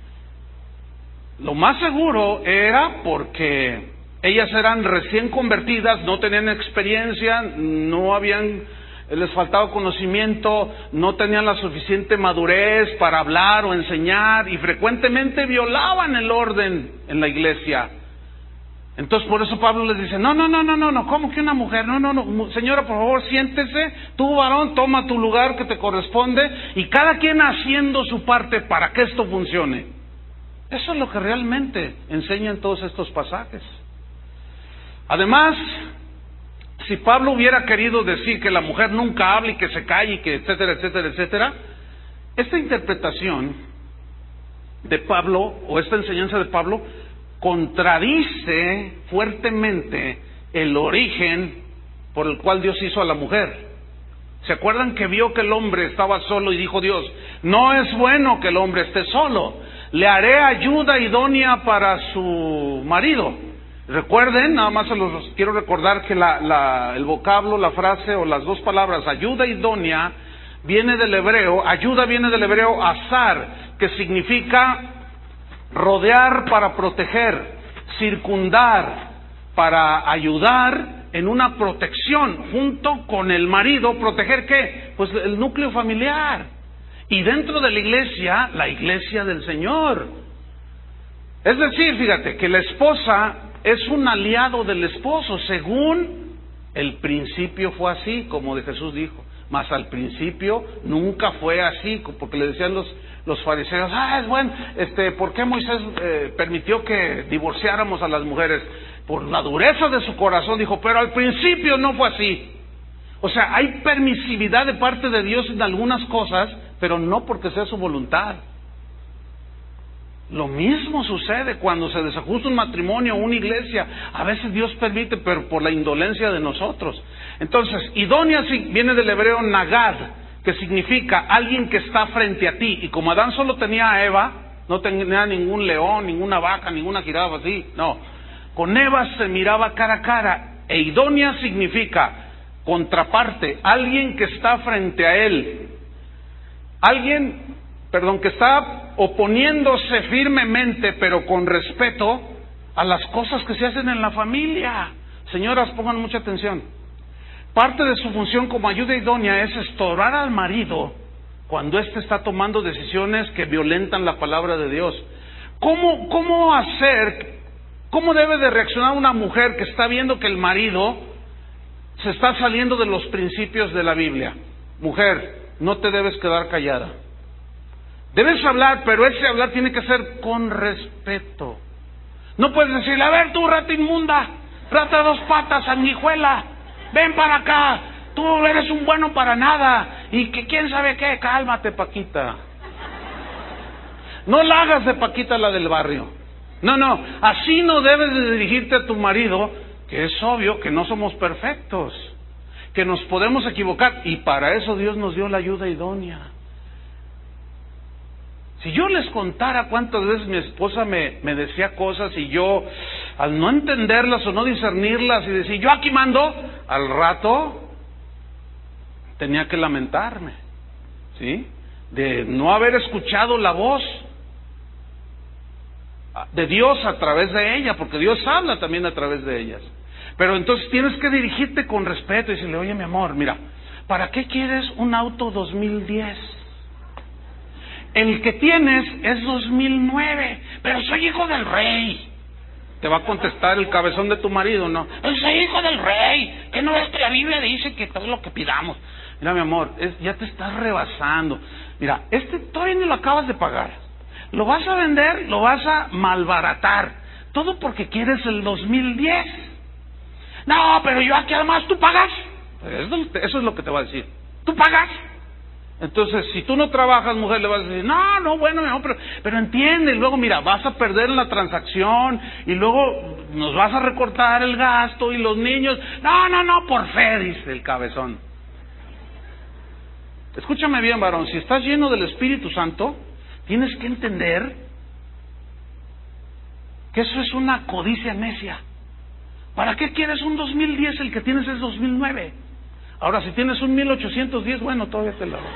Lo más seguro era porque ellas eran recién convertidas, no tenían experiencia, no habían, les faltaba conocimiento, no tenían la suficiente madurez para hablar o enseñar, y frecuentemente violaban el orden en la iglesia. Entonces por eso Pablo les dice, no, no, no, no, no, no, ¿cómo que una mujer? No, no, no, señora, por favor, siéntese, tú varón, toma tu lugar que te corresponde, y cada quien haciendo su parte para que esto funcione. Eso es lo que realmente enseñan todos estos pasajes. Además, si Pablo hubiera querido decir que la mujer nunca habla y que se calle y que etcétera, etcétera, etcétera, esta interpretación de Pablo, o esta enseñanza de Pablo, contradice fuertemente el origen por el cual Dios hizo a la mujer. ¿Se acuerdan que vio que el hombre estaba solo y dijo Dios, no es bueno que el hombre esté solo, le haré ayuda idónea para su marido? Recuerden, nada más se los quiero recordar que la, la, el vocablo, la frase o las dos palabras ayuda idónea viene del hebreo, ayuda viene del hebreo azar, que significa rodear para proteger, circundar para ayudar en una protección, junto con el marido. ¿Proteger qué? Pues el núcleo familiar. Y dentro de la iglesia, la iglesia del Señor. Es decir, fíjate, que la esposa es un aliado del esposo, según el principio fue así, como de Jesús dijo. Mas al principio nunca fue así, porque le decían los, los fariseos, ah, es bueno, este, ¿por qué Moisés eh, permitió que divorciáramos a las mujeres? Por la dureza de su corazón, dijo, pero al principio no fue así. O sea, hay permisividad de parte de Dios en algunas cosas, pero no porque sea su voluntad. Lo mismo sucede cuando se desajusta un matrimonio o una iglesia. A veces Dios permite, pero por la indolencia de nosotros. Entonces, idónea viene del hebreo nagad, que significa alguien que está frente a ti. Y como Adán solo tenía a Eva, no tenía ningún león, ninguna vaca, ninguna jirafa así, no. Con Eva se miraba cara a cara. E idónea significa contraparte, alguien que está frente a él. Alguien, perdón, que está oponiéndose firmemente, pero con respeto, a las cosas que se hacen en la familia. Señoras, pongan mucha atención. Parte de su función como ayuda idónea es estorbar al marido cuando éste está tomando decisiones que violentan la palabra de Dios. ¿Cómo, cómo hacer, cómo debe de reaccionar una mujer que está viendo que el marido se está saliendo de los principios de la Biblia? Mujer, no te debes quedar callada. Debes hablar, pero ese hablar tiene que ser con respeto. No puedes decirle, a ver tú, rata inmunda, rata de dos patas, sanguijuela, ven para acá, tú eres un bueno para nada, y que quién sabe qué, cálmate, Paquita. No la hagas de Paquita la del barrio. No, no, así no debes de dirigirte a tu marido, que es obvio que no somos perfectos, que nos podemos equivocar, y para eso Dios nos dio la ayuda idónea. Si yo les contara cuántas veces mi esposa me, me decía cosas y yo, al no entenderlas o no discernirlas y decir, yo aquí mando, al rato tenía que lamentarme, ¿sí? De no haber escuchado la voz de Dios a través de ella, porque Dios habla también a través de ellas. Pero entonces tienes que dirigirte con respeto y decirle, oye mi amor, mira, ¿para qué quieres un auto dos mil diez? El que tienes es dos mil nueve, pero soy hijo del rey. Te va a contestar el cabezón de tu marido, ¿no? Pero soy hijo del rey, que no ves que la Biblia dice que todo lo que pidamos. Mira, mi amor, es, ya te estás rebasando. Mira, este todavía no lo acabas de pagar. Lo vas a vender, lo vas a malbaratar. Todo porque quieres el dos mil diez. No, pero yo aquí además, ¿tú pagas? Eso, eso es lo que te va a decir. ¿Tú pagas? Entonces, si tú no trabajas, mujer, le vas a decir, no, no, bueno, mi amor, pero, pero entiende, y luego, mira, vas a perder la transacción, y luego nos vas a recortar el gasto, y los niños, no, no, no, por fe, dice el cabezón. Escúchame bien, varón, si estás lleno del Espíritu Santo, tienes que entender que eso es una codicia necia. ¿Para qué quieres un dos mil diez? El que tienes es dos mil nueve. Ahora, si tienes un mil ochocientos diez, bueno, todavía te la doy.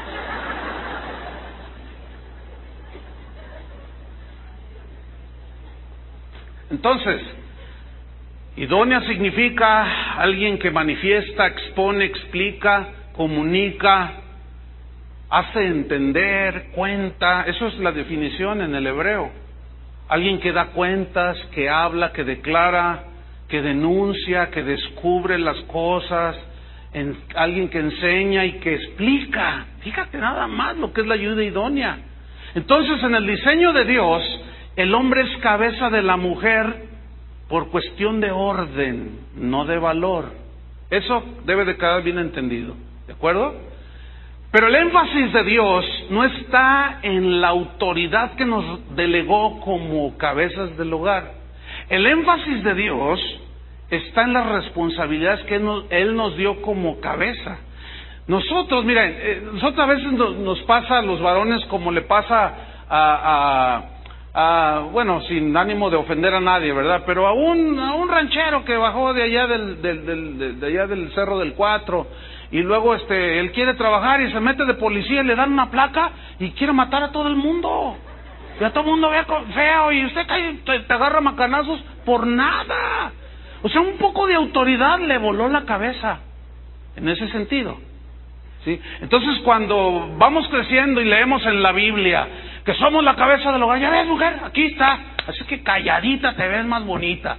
Entonces, idónea significa alguien que manifiesta, expone, explica, comunica, hace entender, cuenta. Eso es la definición en el hebreo. Alguien que da cuentas, que habla, que declara, que denuncia, que descubre las cosas. En alguien que enseña y que explica. Fíjate nada más lo que es la ayuda idónea. Entonces, en el diseño de Dios, el hombre es cabeza de la mujer por cuestión de orden, no de valor. Eso debe de quedar bien entendido, ¿de acuerdo? Pero el énfasis de Dios no está en la autoridad que nos delegó como cabezas del hogar. El énfasis de Dios está en las responsabilidades que Él nos, Él nos dio como cabeza. Nosotros, miren, eh, nosotros a veces nos, nos pasa a los varones como le pasa a, a, a, bueno, sin ánimo de ofender a nadie, ¿verdad? Pero a un, a un ranchero que bajó de allá del, del, del, de, de allá del Cerro del Cuatro, y luego este, él quiere trabajar y se mete de policía y le dan una placa y quiere matar a todo el mundo. Y a todo el mundo ve feo y usted cae, te, te agarra macanazos por nada. O sea, un poco de autoridad le voló la cabeza, en ese sentido, ¿sí? Entonces, cuando vamos creciendo y leemos en la Biblia que somos la cabeza del hogar, ya ves, mujer, aquí está, así que calladita te ves más bonita.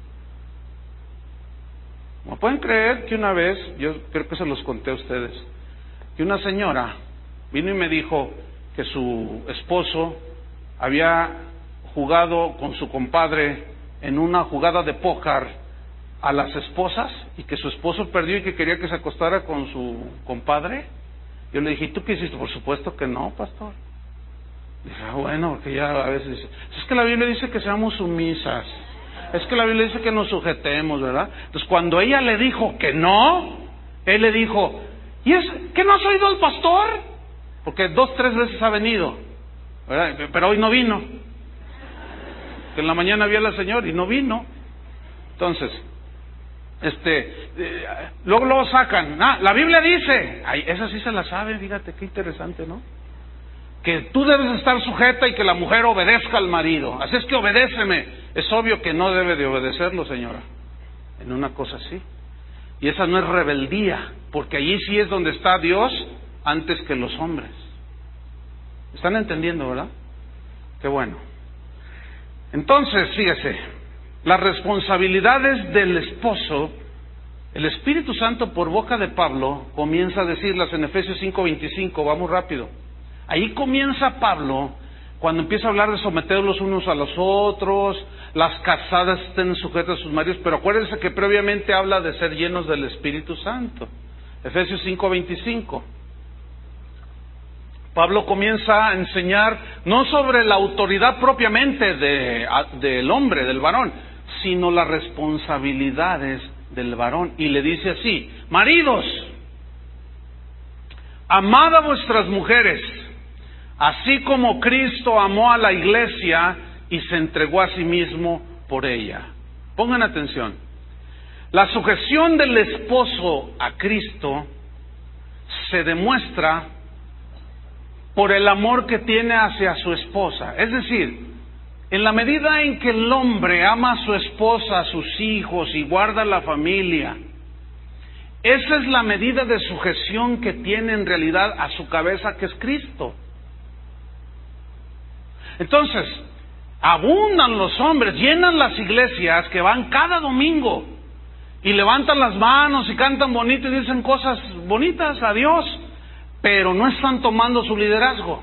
¿Me pueden creer que una vez, yo creo que se los conté a ustedes, que una señora vino y me dijo que su esposo había jugado con su compadre en una jugada de póker a las esposas y que su esposo perdió y que quería que se acostara con su compadre? Yo le dije, ¿y tú qué hiciste? Por supuesto que no, pastor. Dije, ah, bueno, porque ya a veces dice, es que la Biblia dice que seamos sumisas, es que la Biblia dice que nos sujetemos, ¿verdad? Entonces, cuando ella le dijo que no, él le dijo, ¿y es que no has oído al pastor? Porque dos, tres veces ha venido, ¿verdad? Pero hoy no vino. Que en la mañana había la señora y no vino. Entonces, este, eh, luego lo sacan. Ah, la Biblia dice, ay, esa sí se la sabe, fíjate qué interesante, ¿no? Que tú debes estar sujeta y que la mujer obedezca al marido. Así es que obedéceme. Es obvio que no debe de obedecerlo, señora, en una cosa así. Y esa no es rebeldía, porque allí sí es donde está Dios antes que los hombres. ¿Están entendiendo, verdad? Qué bueno. Entonces, fíjese, las responsabilidades del esposo, el Espíritu Santo por boca de Pablo comienza a decirlas en Efesios cinco veinticinco, vamos rápido. Ahí comienza Pablo cuando empieza a hablar de someter los unos a los otros, las casadas estén sujetas a sus maridos, pero acuérdense que previamente habla de ser llenos del Espíritu Santo. Efesios cinco veinticinco. Pablo comienza a enseñar no sobre la autoridad propiamente de, del hombre, del varón, sino las responsabilidades del varón. Y le dice así, maridos, amad a vuestras mujeres, así como Cristo amó a la iglesia y se entregó a sí mismo por ella. Pongan atención. La sujeción del esposo a Cristo se demuestra por el amor que tiene hacia su esposa. Es decir, en la medida en que el hombre ama a su esposa, a sus hijos y guarda la familia, esa es la medida de sujeción que tiene en realidad a su cabeza, que es Cristo. Entonces, abundan los hombres, llenan las iglesias que van cada domingo y levantan las manos y cantan bonito y dicen cosas bonitas a Dios, pero no están tomando su liderazgo.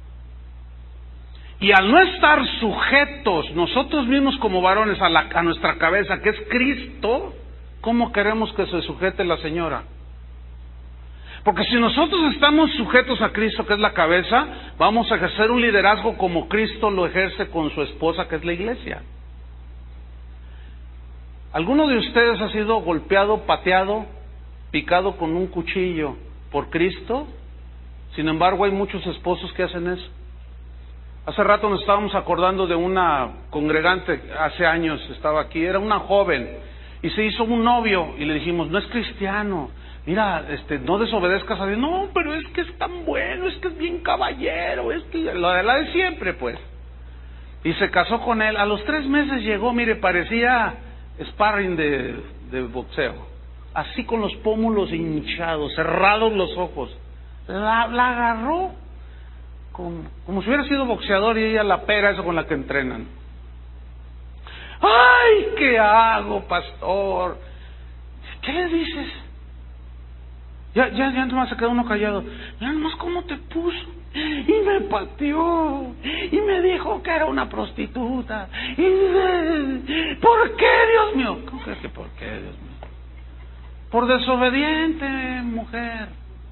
Y al no estar sujetos nosotros mismos como varones a, la, a nuestra cabeza, que es Cristo, ¿cómo queremos que se sujete la señora? Porque si nosotros estamos sujetos a Cristo, que es la cabeza, vamos a ejercer un liderazgo como Cristo lo ejerce con su esposa, que es la iglesia. ¿Alguno de ustedes ha sido golpeado, pateado, picado con un cuchillo por Cristo? Sin embargo, hay muchos esposos que hacen eso. Hace rato nos estábamos acordando de una congregante, hace años estaba aquí, era una joven, y se hizo un novio, y le dijimos, no es cristiano, mira, este, no desobedezcas a Dios. No, pero es que es tan bueno, es que es bien caballero, es que lo de la de siempre, pues. Y se casó con él. A los tres meses llegó, mire, parecía sparring de, de boxeo, así con los pómulos hinchados, cerrados los ojos. La, la agarró como, como si hubiera sido boxeador y ella la pera, eso con la que entrenan. ¡Ay, qué hago, pastor! ¿Qué le dices? Ya, ya, ya nomás se quedó uno callado. Ya nomás cómo te puso. Y me pateó. Y me dijo que era una prostituta. Y ¿por qué, Dios mío? ¿Cómo crees que por qué, Dios mío? Por desobediente, mujer.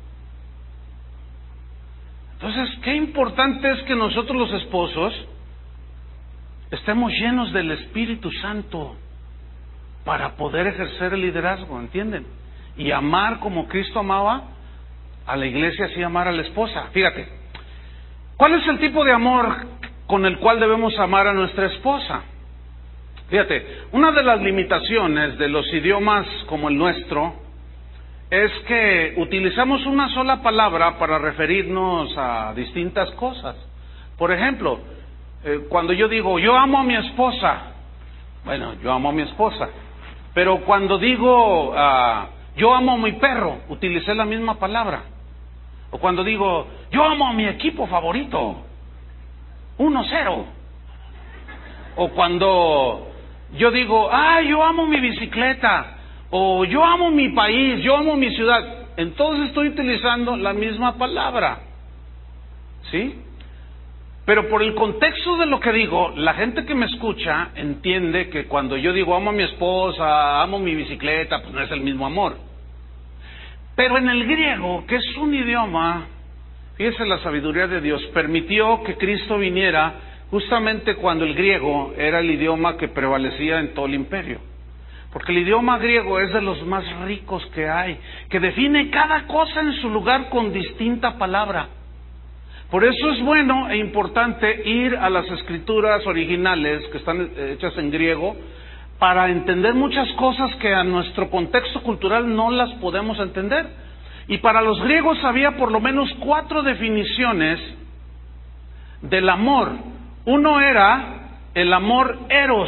Entonces, qué importante es que nosotros los esposos estemos llenos del Espíritu Santo para poder ejercer el liderazgo, ¿entienden? Y amar como Cristo amaba a la iglesia, así amar a la esposa. Fíjate, ¿cuál es el tipo de amor con el cual debemos amar a nuestra esposa? Fíjate, una de las limitaciones de los idiomas como el nuestro es que utilizamos una sola palabra para referirnos a distintas cosas. Por ejemplo, eh, cuando yo digo, yo amo a mi esposa, bueno, yo amo a mi esposa, pero cuando digo, uh, yo amo a mi perro, utilicé la misma palabra. O cuando digo, yo amo a mi equipo favorito, uno cero. O cuando yo digo, ah, yo amo mi bicicleta, o yo amo mi país, yo amo mi ciudad, entonces estoy utilizando la misma palabra, ¿sí? Pero por el contexto de lo que digo, la gente que me escucha entiende que cuando yo digo amo a mi esposa, amo mi bicicleta, pues no es el mismo amor. Pero en el griego, que es un idioma, fíjese la sabiduría de Dios, permitió que Cristo viniera justamente cuando el griego era el idioma que prevalecía en todo el imperio. Porque el idioma griego es de los más ricos que hay, que define cada cosa en su lugar con distinta palabra. Por eso es bueno e importante ir a las escrituras originales que están hechas en griego para entender muchas cosas que a nuestro contexto cultural no las podemos entender. Y para los griegos había por lo menos cuatro definiciones del amor. Uno era el amor eros.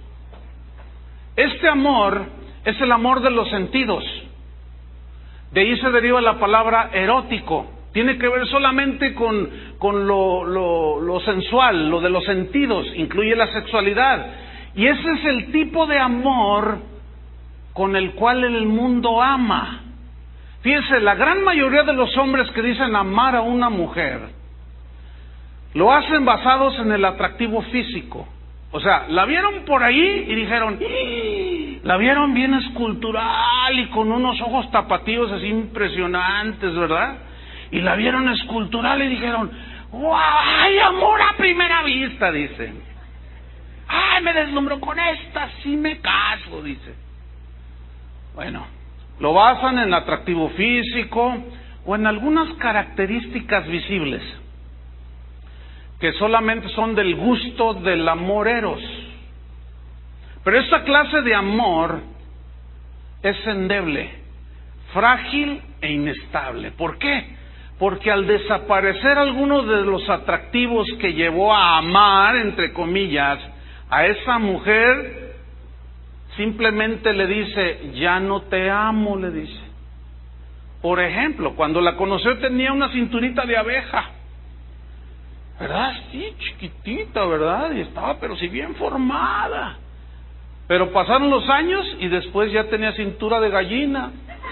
Este amor es el amor de los sentidos. De ahí se deriva la palabra erótico. Tiene que ver solamente con, con lo, lo, lo sensual, lo de los sentidos, incluye la sexualidad. Y ese es el tipo de amor con el cual el mundo ama. Fíjense, la gran mayoría de los hombres que dicen amar a una mujer, lo hacen basados en el atractivo físico. O sea, la vieron por ahí y dijeron, ¡ih! La vieron bien escultural y con unos ojos tapatíos así impresionantes, ¿verdad? Y la vieron escultural y dijeron, ¡guau! ¡Ay, amor a primera vista! Dicen. ¡Ay, me deslumbró con esta! ¡Sí me caso! Dice. Bueno, lo basan en el atractivo físico o en algunas características visibles que solamente son del gusto del amor eros. Pero esta clase de amor es endeble, frágil e inestable. ¿Por qué? Porque al desaparecer alguno de los atractivos que llevó a amar, entre comillas, a esa mujer, simplemente le dice, ya no te amo, le dice. Por ejemplo, cuando la conoció tenía una cinturita de abeja, ¿verdad? Sí, chiquitita, ¿verdad? Y estaba, pero sí bien formada. Pero pasaron los años y después ya tenía cintura de gallina.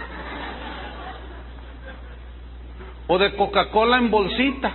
O de Coca-Cola en bolsita.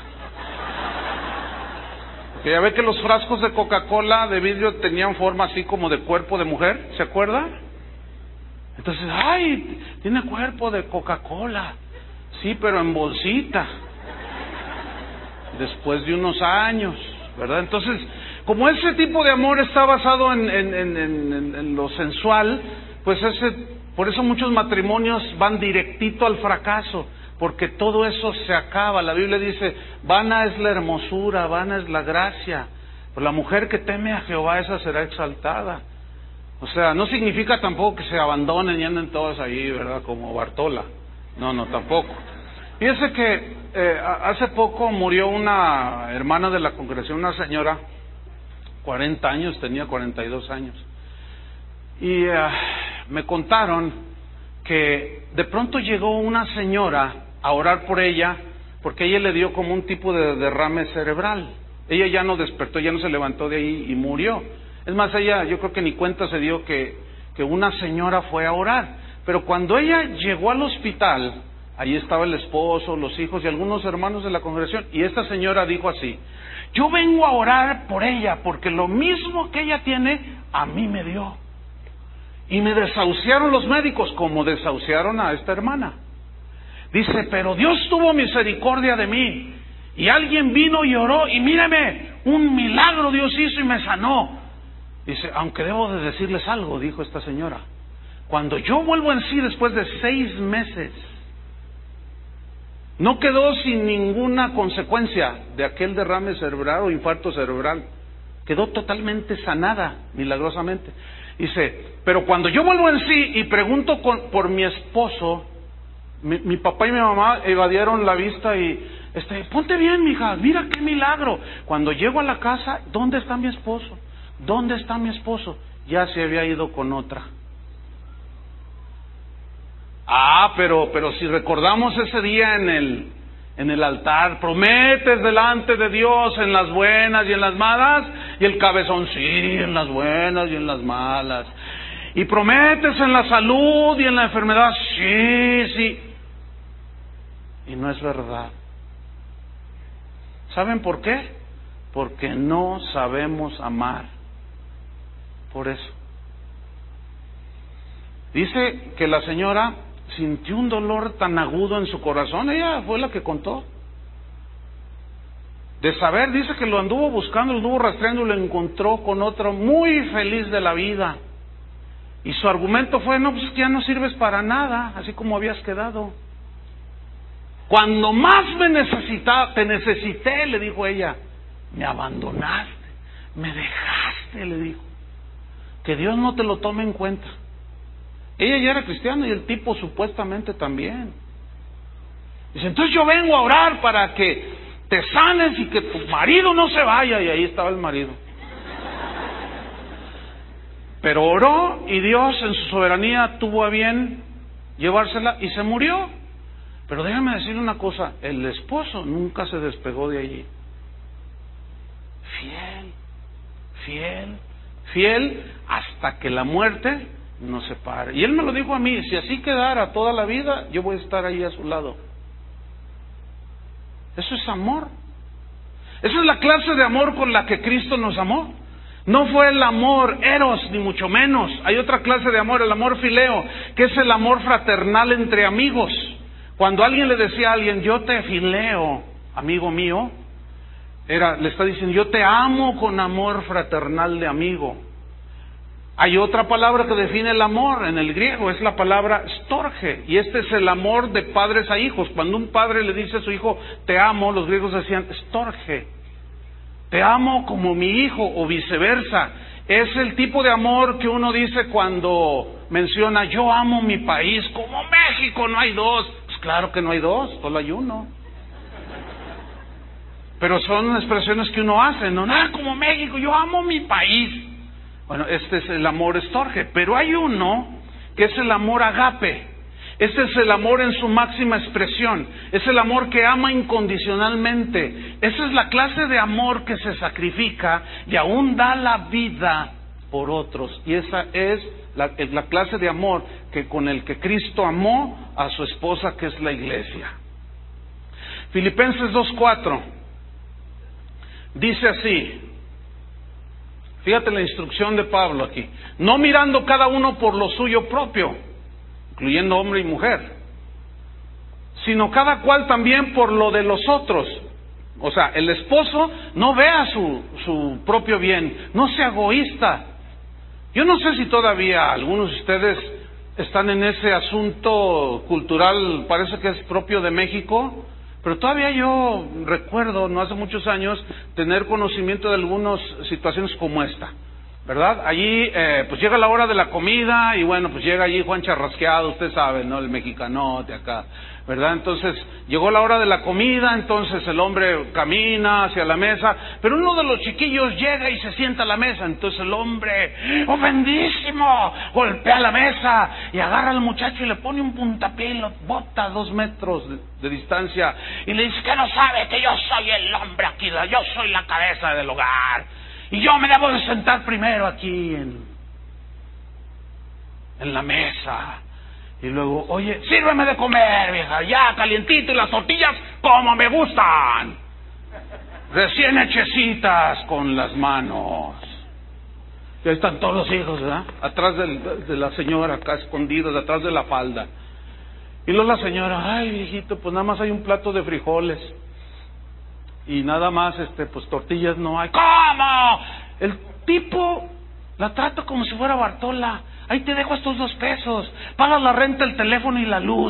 Porque ya ve que los frascos de Coca-Cola de vidrio tenían forma así como de cuerpo de mujer, ¿se acuerda? Entonces, ¡ay! Tiene cuerpo de Coca-Cola. Sí, pero en bolsita. Después de unos años, ¿verdad? Entonces, como ese tipo de amor está basado en, en, en, en, en lo sensual, pues ese, por eso muchos matrimonios van directito al fracaso, porque todo eso se acaba. La Biblia dice, vana es la hermosura, vana es la gracia, pero la mujer que teme a Jehová, esa será exaltada. O sea, no significa tampoco que se abandonen y anden todos ahí, ¿verdad? Como Bartola. No, no, tampoco. Fíjese que eh, hace poco murió una hermana de la congregación, una señora, cuarenta años, tenía cuarenta y dos años. Y eh, me contaron que de pronto llegó una señora a orar por ella, porque ella le dio como un tipo de derrame cerebral. Ella ya no despertó, ya no se levantó de ahí y murió. Es más, ella, yo creo que ni cuenta se dio que, que una señora fue a orar. Pero cuando ella llegó al hospital, ahí estaba el esposo, los hijos y algunos hermanos de la congregación, y esta señora dijo así: yo vengo a orar por ella, porque lo mismo que ella tiene, a mí me dio. Y me desahuciaron los médicos, como desahuciaron a esta hermana. Dice, pero Dios tuvo misericordia de mí, y alguien vino y oró, y míreme, un milagro Dios hizo y me sanó. Dice, aunque debo de decirles algo, dijo esta señora, cuando yo vuelvo en sí después de seis meses, no quedó sin ninguna consecuencia de aquel derrame cerebral o infarto cerebral. Quedó totalmente sanada, milagrosamente. Dice, pero cuando yo vuelvo en sí y pregunto con, por mi esposo, mi, mi papá y mi mamá evadieron la vista y, este, ponte bien, mija, mira qué milagro. Cuando llego a la casa, ¿dónde está mi esposo? ¿Dónde está mi esposo? Ya se había ido con otra. Ah, pero, pero si recordamos ese día en el, en el altar, prometes delante de Dios en las buenas y en las malas, y el cabezón, sí, en las buenas y en las malas. Y prometes en la salud y en la enfermedad, sí, sí. Y no es verdad. ¿Saben por qué? Porque no sabemos amar. Por eso. Dice que la señora sintió un dolor tan agudo en su corazón, ella fue la que contó. De saber, dice que lo anduvo buscando, lo anduvo rastreando y lo encontró con otro muy feliz de la vida. Y su argumento fue, no, pues ya no sirves para nada, así como habías quedado. Cuando más me necesitaba, te necesité, le dijo ella, me abandonaste, me dejaste, le dijo. Que Dios no te lo tome en cuenta. Ella ya era cristiana y el tipo supuestamente también. Dice, entonces yo vengo a orar para que te sanes y que tu marido no se vaya. Y ahí estaba el marido. Pero oró y Dios en su soberanía tuvo a bien llevársela y se murió. Pero déjame decir una cosa, el esposo nunca se despegó de allí. Fiel, fiel, fiel hasta que la muerte nos separe. Y él me lo dijo a mí, si así quedara toda la vida, yo voy a estar ahí a su lado. Eso es amor. Esa es la clase de amor con la que Cristo nos amó. No fue el amor eros, ni mucho menos. Hay otra clase de amor, el amor fileo, que es el amor fraternal entre amigos. Cuando alguien le decía a alguien, yo te fileo, amigo mío, era, le está diciendo, yo te amo con amor fraternal de amigo. Hay otra palabra que define el amor en el griego, es la palabra storge, y este es el amor de padres a hijos. Cuando un padre le dice a su hijo, te amo, los griegos decían storge, te amo como mi hijo, o viceversa. Es el tipo de amor que uno dice cuando menciona, yo amo mi país, como México, no hay dos. Pues claro que no hay dos, solo hay uno. Pero son expresiones que uno hace, no, nada como México, yo amo mi país. Bueno, este es el amor estorge, pero hay uno que es el amor agape. Este es el amor en su máxima expresión, es el amor que ama incondicionalmente. Esa es la clase de amor que se sacrifica y aún da la vida por otros. Y esa es la, es la clase de amor que con el que Cristo amó a su esposa, que es la iglesia. Filipenses dos cuatro dice así. Fíjate la instrucción de Pablo aquí. No mirando cada uno por lo suyo propio, incluyendo hombre y mujer, sino cada cual también por lo de los otros. O sea, el esposo no vea su, su propio bien, no sea egoísta. Yo no sé si todavía algunos de ustedes están en ese asunto cultural, parece que es propio de México, pero todavía yo recuerdo, no hace muchos años, tener conocimiento de algunas situaciones como esta, ¿verdad? Allí, eh, pues llega la hora de la comida y bueno, pues llega allí Juan Charrasqueado, usted sabe, ¿no? El mexicanote acá, ¿verdad? Entonces, llegó la hora de la comida, entonces el hombre camina hacia la mesa, pero uno de los chiquillos llega y se sienta a la mesa, entonces el hombre, ofendísimo, golpea la mesa y agarra al muchacho y le pone un puntapié y lo bota a dos metros de, de distancia y le dice que no sabe que yo soy el hombre aquí, yo soy la cabeza del hogar y yo me debo de sentar primero aquí en, en la mesa. Y luego, oye, sírveme de comer, vieja, ya calientito y las tortillas como me gustan, recién hechecitas con las manos. Y ahí están todos los hijos, ¿verdad? Atrás del, de la señora, acá escondidos, atrás de la falda. Y luego la señora, ay, viejito, pues nada más hay un plato de frijoles. Y nada más, este, pues tortillas no hay. ¿Cómo? El tipo la trata como si fuera Bartola. Ahí te dejo estos dos pesos. Pagas la renta, el teléfono y la luz.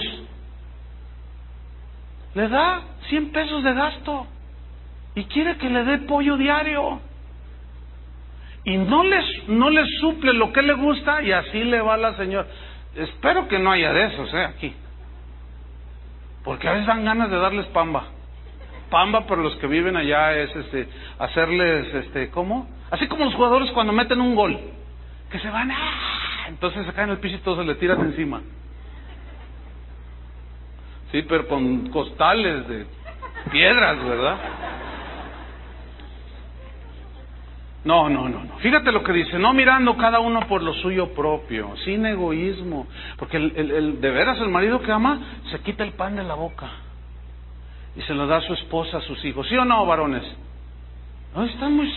Le da cien pesos de gasto. Y quiere que le dé pollo diario. Y no les, no les suple lo que le gusta y así le va a la señora. Espero que no haya de esos, eh, aquí. Porque a veces dan ganas de darles pamba. Pamba para los que viven allá es este, hacerles, este, ¿cómo? Así como los jugadores cuando meten un gol. Que se van, ¡ah! Entonces se caen en el piso y todos se le tiran encima. Sí, pero con costales de piedras, ¿verdad? No, no, no, no. Fíjate lo que dice, no mirando cada uno por lo suyo propio, sin egoísmo. Porque el, el, el, de veras el marido que ama se quita el pan de la boca y se lo da a su esposa, a sus hijos. ¿Sí o no, varones? No, están muy...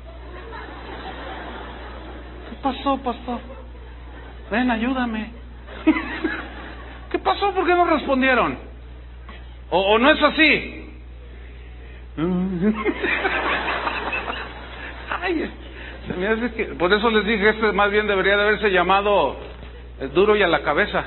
¿Qué pasó, pastor? Ven, ayúdame. ¿Qué pasó? ¿Por qué no respondieron? ¿O, o no es así? Ay, se me hace que... Por eso les dije, este más bien debería de haberse llamado eh, Duro y a la cabeza.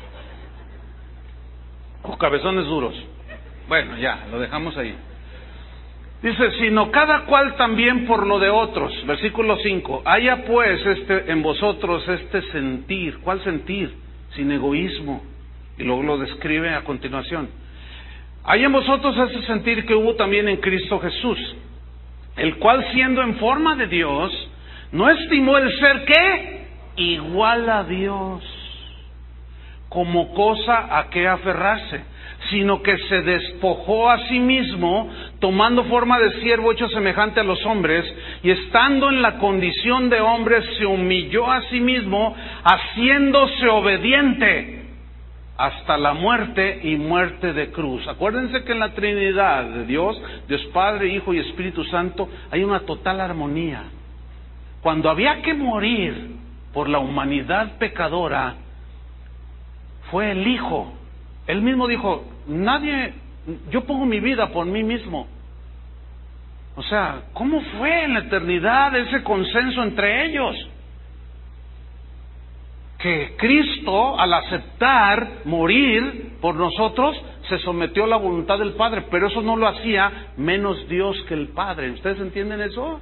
O Cabezones duros. Bueno, ya, lo dejamos ahí. Dice, sino cada cual también por lo de otros. Versículo cinco. Haya pues este en vosotros este sentir. ¿Cuál sentir? Sin egoísmo. Y luego lo describe a continuación. Hay en vosotros ese sentir que hubo también en Cristo Jesús, el cual siendo en forma de Dios, no estimó el ser ¿qué? Igual a Dios, como cosa a que aferrarse, sino que se despojó a sí mismo, tomando forma de siervo hecho semejante a los hombres, y estando en la condición de hombre, se humilló a sí mismo, haciéndose obediente hasta la muerte y muerte de cruz. Acuérdense que en la Trinidad de Dios, Dios Padre, Hijo y Espíritu Santo, hay una total armonía. Cuando había que morir por la humanidad pecadora, fue el Hijo. Él mismo dijo, nadie, yo pongo mi vida por mí mismo. O sea, ¿cómo fue en la eternidad ese consenso entre ellos? Que Cristo, al aceptar morir por nosotros, se sometió a la voluntad del Padre, pero eso no lo hacía menos Dios que el Padre. ¿Ustedes entienden eso?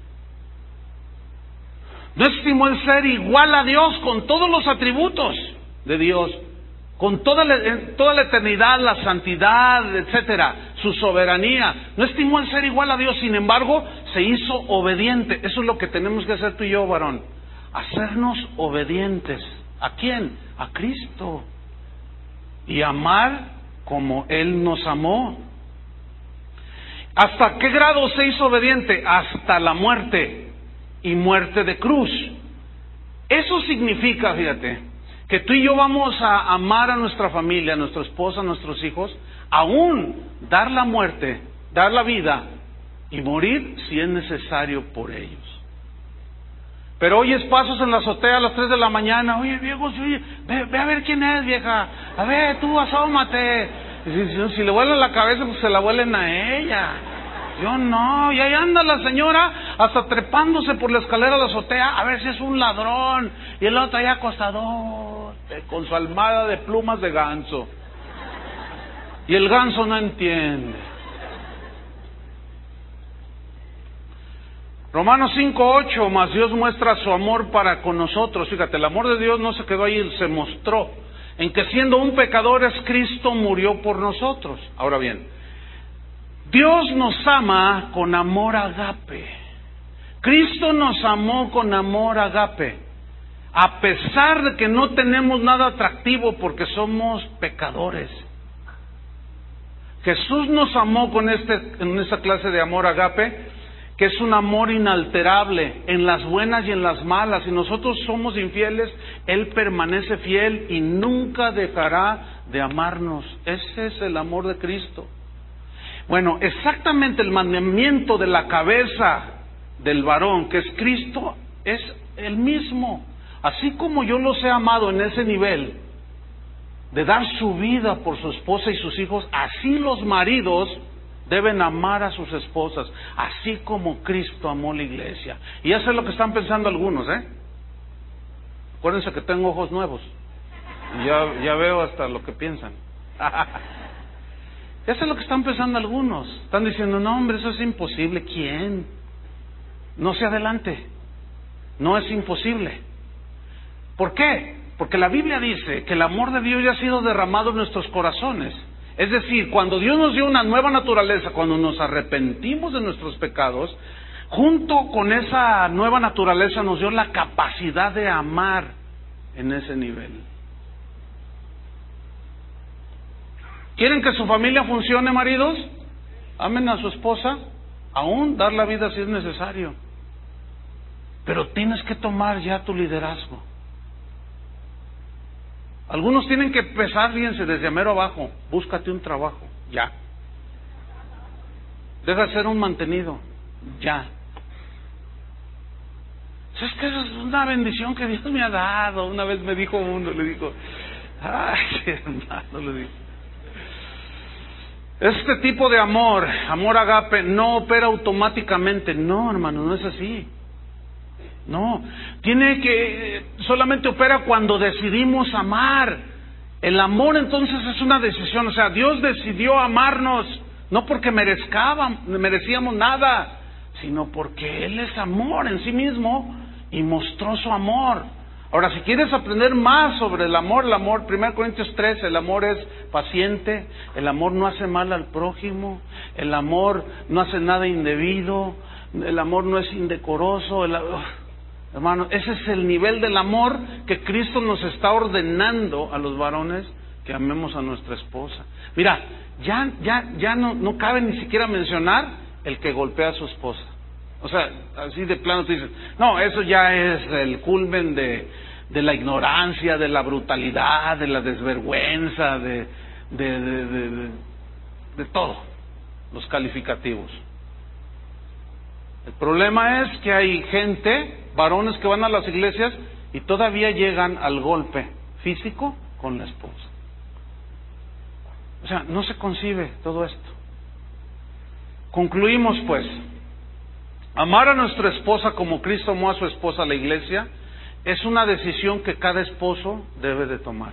No estimó el ser igual a Dios con todos los atributos de Dios, con toda la, toda la eternidad, la santidad, etcétera, su soberanía. No estimó el ser igual a Dios, sin embargo, se hizo obediente. Eso es lo que tenemos que hacer tú y yo, varón. Hacernos obedientes. ¿A quién? A Cristo. Y amar como Él nos amó. ¿Hasta qué grado se hizo obediente? Hasta la muerte y muerte de cruz. Eso significa, fíjate, que tú y yo vamos a amar a nuestra familia, a nuestra esposa, a nuestros hijos, aún dar la muerte, dar la vida y morir si es necesario por ellos. Pero oyes pasos en la azotea a las tres de la mañana. Oye, viejo, oye, ve, ve a ver quién es, vieja. A ver, tú asómate. Y si, si le vuelan la cabeza, pues se la vuelen a ella. Yo no, y ahí anda la señora hasta trepándose por la escalera de la azotea a ver si es un ladrón. Y el otro allá acostado con su almohada de plumas de ganso. Y el ganso no entiende. Romanos cinco ocho, más Dios muestra su amor para con nosotros. Fíjate, el amor de Dios no se quedó ahí, se mostró. En que siendo un pecadores, Cristo murió por nosotros. Ahora bien, Dios nos ama con amor agape. Cristo nos amó con amor agape. A pesar de que no tenemos nada atractivo porque somos pecadores. Jesús nos amó con este, en esta clase de amor agape, que es un amor inalterable en las buenas y en las malas. Si nosotros somos infieles, Él permanece fiel y nunca dejará de amarnos. Ese es el amor de Cristo. Bueno, exactamente el mandamiento de la cabeza del varón, que es Cristo, es el mismo. Así como yo los he amado en ese nivel de dar su vida por su esposa y sus hijos, así los maridos deben amar a sus esposas, así como Cristo amó la iglesia. Y eso es lo que están pensando algunos, ¿eh? Acuérdense que tengo ojos nuevos. Y ya, ya veo hasta lo que piensan. Eso es lo que están pensando algunos. Están diciendo, no hombre, eso es imposible. ¿Quién? No se adelante. No es imposible. ¿Por qué? Porque la Biblia dice que el amor de Dios ya ha sido derramado en nuestros corazones. Es decir, cuando Dios nos dio una nueva naturaleza, cuando nos arrepentimos de nuestros pecados, junto con esa nueva naturaleza nos dio la capacidad de amar en ese nivel. ¿Quieren que su familia funcione, maridos? Amen a su esposa, aún dar la vida si es necesario. Pero tienes que tomar ya tu liderazgo. Algunos tienen que empezar, fíjense, desde mero abajo. Búscate un trabajo, ya. Deja de ser un mantenido, ya. Es que es una bendición que Dios me ha dado. Una vez me dijo uno, le dijo, ay, hermano, le dijo. Este tipo de amor, amor agape, no opera automáticamente. No, hermano, no es así. No, tiene que, solamente opera cuando decidimos amar. El amor entonces es una decisión, o sea, Dios decidió amarnos, no porque merezcábamos, merecíamos nada, sino porque Él es amor en sí mismo y mostró su amor. Ahora, si quieres aprender más sobre el amor, el amor, primero Corintios tres, el amor es paciente, el amor no hace mal al prójimo, el amor no hace nada indebido, el amor no es indecoroso, el, hermano, ese es el nivel del amor que Cristo nos está ordenando a los varones, que amemos a nuestra esposa. Mira, ya, ya, ya no, no cabe ni siquiera mencionar el que golpea a su esposa. O sea, así de plano tú dices, no, eso ya es el culmen de, de la ignorancia, de la brutalidad, de la desvergüenza, de, de, de, de, de, de todo, los calificativos. El problema es que hay gente, varones que van a las iglesias y todavía llegan al golpe físico con la esposa. O sea, no se concibe todo esto. Concluimos pues, amar a nuestra esposa como Cristo amó a su esposa, la iglesia, es una decisión que cada esposo debe de tomar.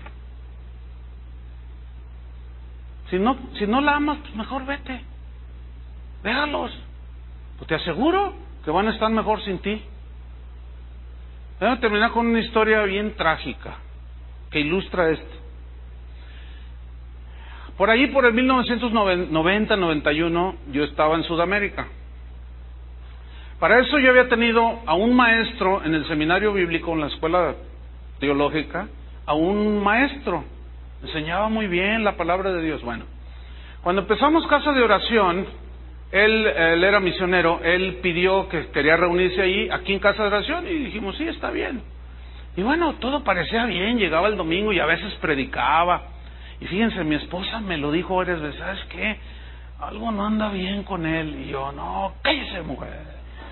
Si no, si no la amas, pues mejor vete. Déjalos. Pues te aseguro que van a estar mejor sin ti. Voy a terminar con una historia bien trágica que ilustra esto. Por ahí, por el mil novecientos noventa, noventa y uno, yo estaba en Sudamérica. Para eso yo había tenido a un maestro en el seminario bíblico, en la escuela teológica, a un maestro. Enseñaba muy bien la palabra de Dios. Bueno, cuando empezamos casa de oración, él, él era misionero, él pidió que quería reunirse ahí, aquí en casa de oración, y dijimos, sí, está bien. Y bueno, todo parecía bien, llegaba el domingo y a veces predicaba. Y fíjense, mi esposa me lo dijo varias veces, ¿sabes qué? Algo no anda bien con él. Y yo, no, cállese, mujer.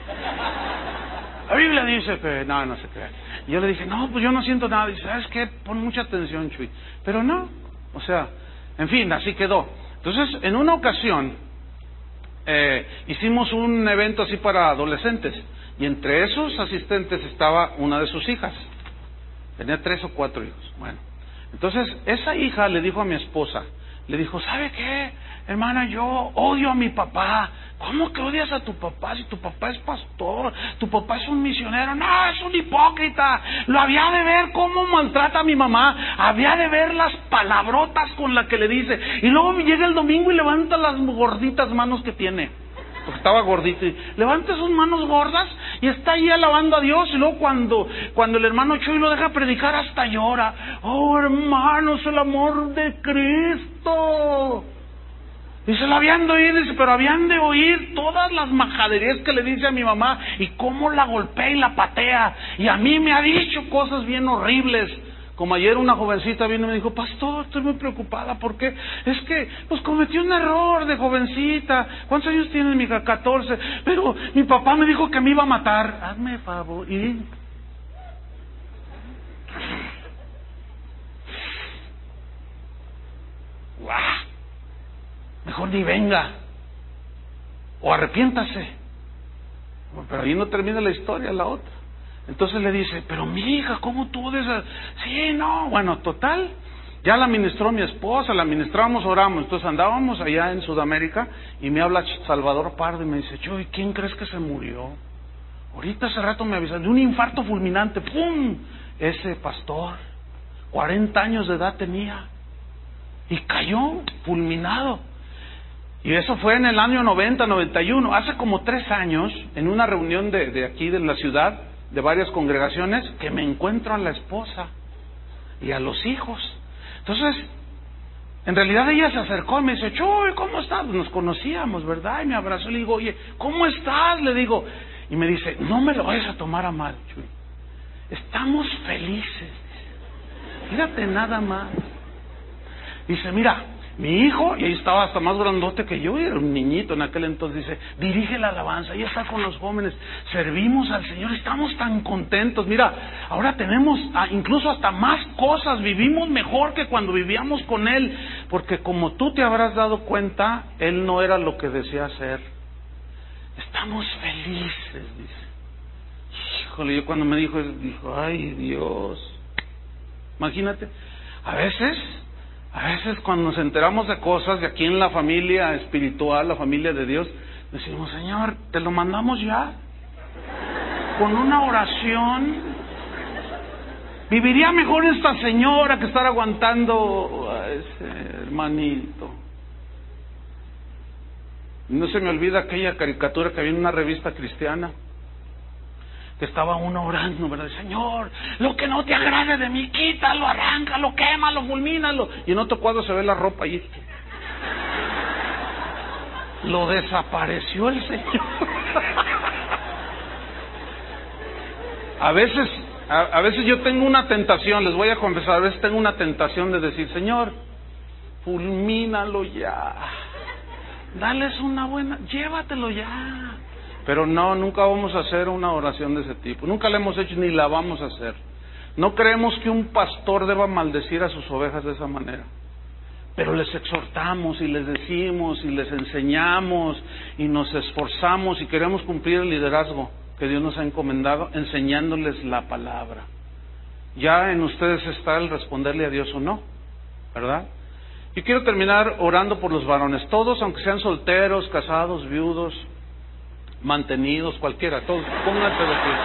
La Biblia dice que, no, no se crea. Y yo le dije, no, pues yo no siento nada. Y dice, ¿sabes qué? Pon mucha atención, Chuy. Pero no, o sea, En fin, así quedó. Entonces, en una ocasión, eh, hicimos un evento así para adolescentes, y entre esos asistentes estaba una de sus hijas. Tenía tres o cuatro hijos. Bueno, entonces esa hija le dijo a mi esposa, le dijo, ¿sabe qué, hermana? Yo odio a mi papá. ¿Cómo que odias a tu papá si tu papá es pastor? Tu papá es un misionero. No, es un hipócrita. Lo había de ver cómo maltrata a mi mamá. Había de ver las palabrotas con las que le dice. Y luego llega el domingo y levanta las gorditas manos que tiene, porque estaba gordito, y levanta sus manos gordas y está ahí alabando a Dios. Y luego cuando, cuando el hermano Chuy lo deja predicar, hasta llora. Oh, hermanos, el amor de Cristo. Dice, lo habían de oír, dice, pero habían de oír todas las majaderías que le dice a mi mamá y cómo la golpea y la patea. Y a mí me ha dicho cosas bien horribles. Como ayer una jovencita vino y me dijo, pastor, estoy muy preocupada porque es que pues cometí un error de jovencita. ¿Cuántos años tiene mi hija? catorce. Pero mi papá me dijo que me iba a matar. Hazme favor. Y ¡guau! Mejor ni venga, o arrepiéntase. Pero ahí no termina la historia, la otra. Entonces le dice, pero mi hija, ¿cómo tú de esa? Sí, no, bueno, total, ya la ministró mi esposa, la ministramos, oramos. Entonces andábamos allá en Sudamérica y me habla Salvador Pardo y me dice, Chuy, ¿quién crees que se murió? Ahorita hace rato me avisaron de un infarto fulminante. ¡Pum! Ese pastor, cuarenta años de edad tenía y cayó fulminado. Y eso fue en el año noventa, noventa y uno. Hace como tres años, en una reunión de, de aquí de la ciudad, de varias congregaciones, que me encuentro a la esposa y a los hijos. Entonces, en realidad ella se acercó y me dice, Chuy, ¿cómo estás? Nos conocíamos, ¿verdad? Y me abrazó y le digo, oye, ¿cómo estás? Le digo, y me dice, no me lo vayas a tomar a mal, Chuy. Estamos felices. Fíjate nada más. Dice, mira, mi hijo, y ahí estaba hasta más grandote que yo, y era un niñito en aquel entonces, dice, dirige la alabanza, y está con los jóvenes, servimos al Señor, estamos tan contentos. Mira, ahora tenemos ah, incluso hasta más cosas, vivimos mejor que cuando vivíamos con Él, porque como tú te habrás dado cuenta, Él no era lo que decía ser. Estamos felices, dice. Híjole, yo cuando me dijo, dijo, ay Dios, imagínate, a veces... A veces cuando nos enteramos de cosas de aquí en la familia espiritual, la familia de Dios, decimos, Señor, te lo mandamos ya, con una oración. Viviría mejor esta señora que estar aguantando a ese hermanito. No se me olvida aquella caricatura que había en una revista cristiana, que estaba uno orando, ¿verdad? Señor, lo que no te agrade de mí, quítalo, arráncalo, quémalo, fulmínalo. Y en otro cuadro se ve la ropa allí. Lo desapareció el Señor. A veces, a, a veces yo tengo una tentación, les voy a confesar, a veces tengo una tentación de decir, Señor, fulmínalo ya. Dales una buena, llévatelo ya. Pero no, nunca vamos a hacer una oración de ese tipo. Nunca la hemos hecho ni la vamos a hacer. No creemos que un pastor deba maldecir a sus ovejas de esa manera. Pero les exhortamos y les decimos y les enseñamos y nos esforzamos y queremos cumplir el liderazgo que Dios nos ha encomendado, enseñándoles la palabra. Ya en ustedes está el responderle a Dios o no, ¿verdad? Yo quiero terminar orando por los varones, todos, aunque sean solteros, casados, viudos, mantenidos, cualquiera, todos, pónganse de pie.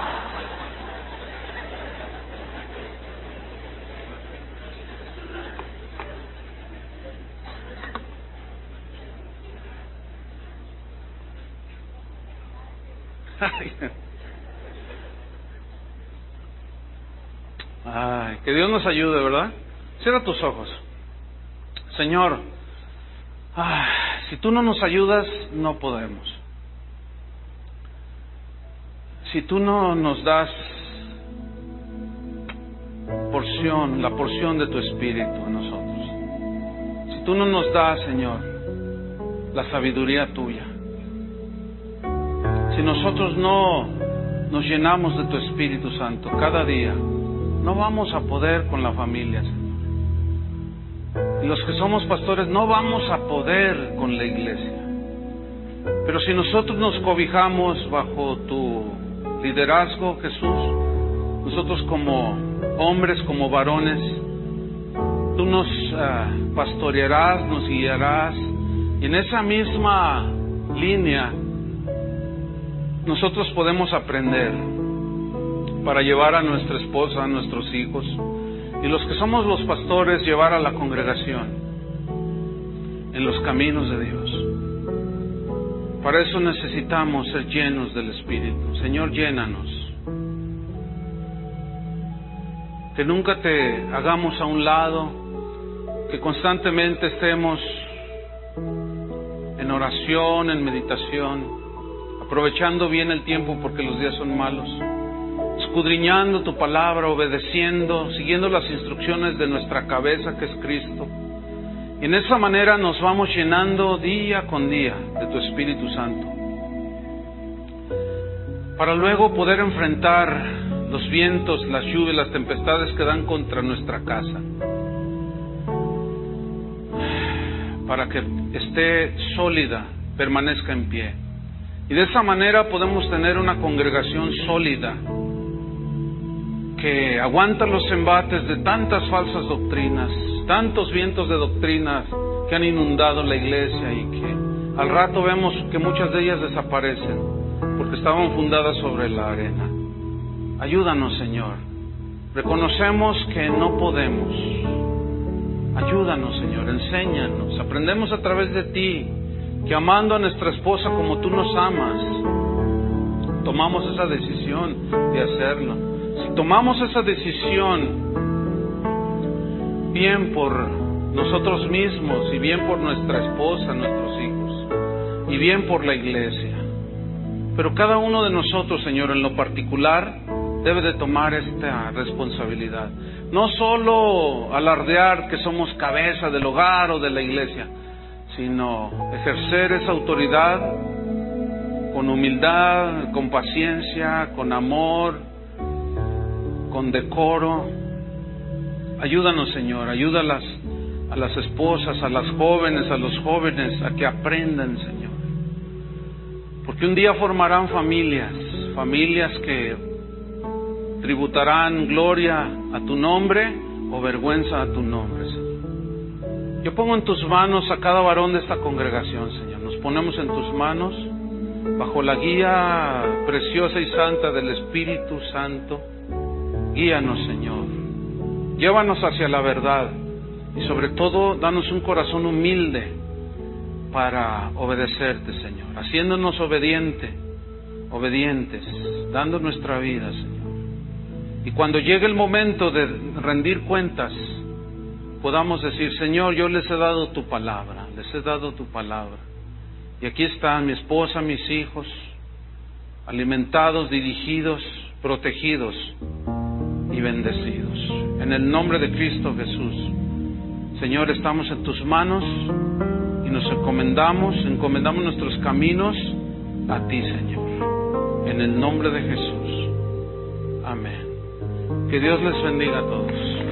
Ay, que Dios nos ayude, ¿verdad? Cierra tus ojos. Señor, ay, si tú no nos ayudas, no podemos. Si tú no nos das porción, la porción de tu Espíritu en nosotros, si tú no nos das, Señor, la sabiduría tuya, si nosotros no nos llenamos de tu Espíritu Santo cada día, no vamos a poder con la familia, Señor. Y los que somos pastores no vamos a poder con la iglesia. Pero si nosotros nos cobijamos bajo tu liderazgo, Jesús, nosotros como hombres, como varones, tú nos uh, pastorearás, nos guiarás, y en esa misma línea nosotros podemos aprender para llevar a nuestra esposa, a nuestros hijos, y los que somos los pastores, llevar a la congregación en los caminos de Dios. Para eso necesitamos ser llenos del Espíritu. Señor, llénanos. Que nunca te hagamos a un lado, que constantemente estemos en oración, en meditación, aprovechando bien el tiempo porque los días son malos, escudriñando tu palabra, obedeciendo, siguiendo las instrucciones de nuestra cabeza que es Cristo. Y en esa manera nos vamos llenando día con día de tu Espíritu Santo, para luego poder enfrentar los vientos, las lluvias, las tempestades que dan contra nuestra casa, para que esté sólida, permanezca en pie. Y de esa manera podemos tener una congregación sólida, que aguanta los embates de tantas falsas doctrinas, tantos vientos de doctrinas que han inundado la iglesia, y que al rato vemos que muchas de ellas desaparecen porque estaban fundadas sobre la arena. Ayúdanos, Señor. Reconocemos que no podemos. Ayúdanos, Señor, enséñanos. Aprendemos a través de ti que amando a nuestra esposa como tú nos amas, tomamos esa decisión de hacerlo. Si tomamos esa decisión, bien por nosotros mismos y bien por nuestra esposa, nuestros hijos, y bien por la iglesia. Pero cada uno de nosotros, Señor, en lo particular, debe de tomar esta responsabilidad. No solo alardear que somos cabeza del hogar o de la iglesia, sino ejercer esa autoridad con humildad, con paciencia, con amor, con decoro. Ayúdanos, Señor, ayuda a las, a las esposas, a las jóvenes, a los jóvenes, a que aprendan, Señor. Porque un día formarán familias, familias que tributarán gloria a tu nombre o vergüenza a tu nombre, Señor. Yo pongo en tus manos a cada varón de esta congregación, Señor. Nos ponemos en tus manos, bajo la guía preciosa y santa del Espíritu Santo. Guíanos, Señor. Llévanos hacia la verdad y sobre todo danos un corazón humilde para obedecerte, Señor, haciéndonos obediente, obedientes, dando nuestra vida, Señor. Y cuando llegue el momento de rendir cuentas, podamos decir: Señor, yo les he dado tu palabra, les he dado tu palabra. Y aquí están mi esposa, mis hijos, alimentados, dirigidos, protegidos y bendecidos. En el nombre de Cristo Jesús, Señor, estamos en tus manos y nos encomendamos, encomendamos nuestros caminos a ti, Señor. En el nombre de Jesús. Amén. Que Dios les bendiga a todos.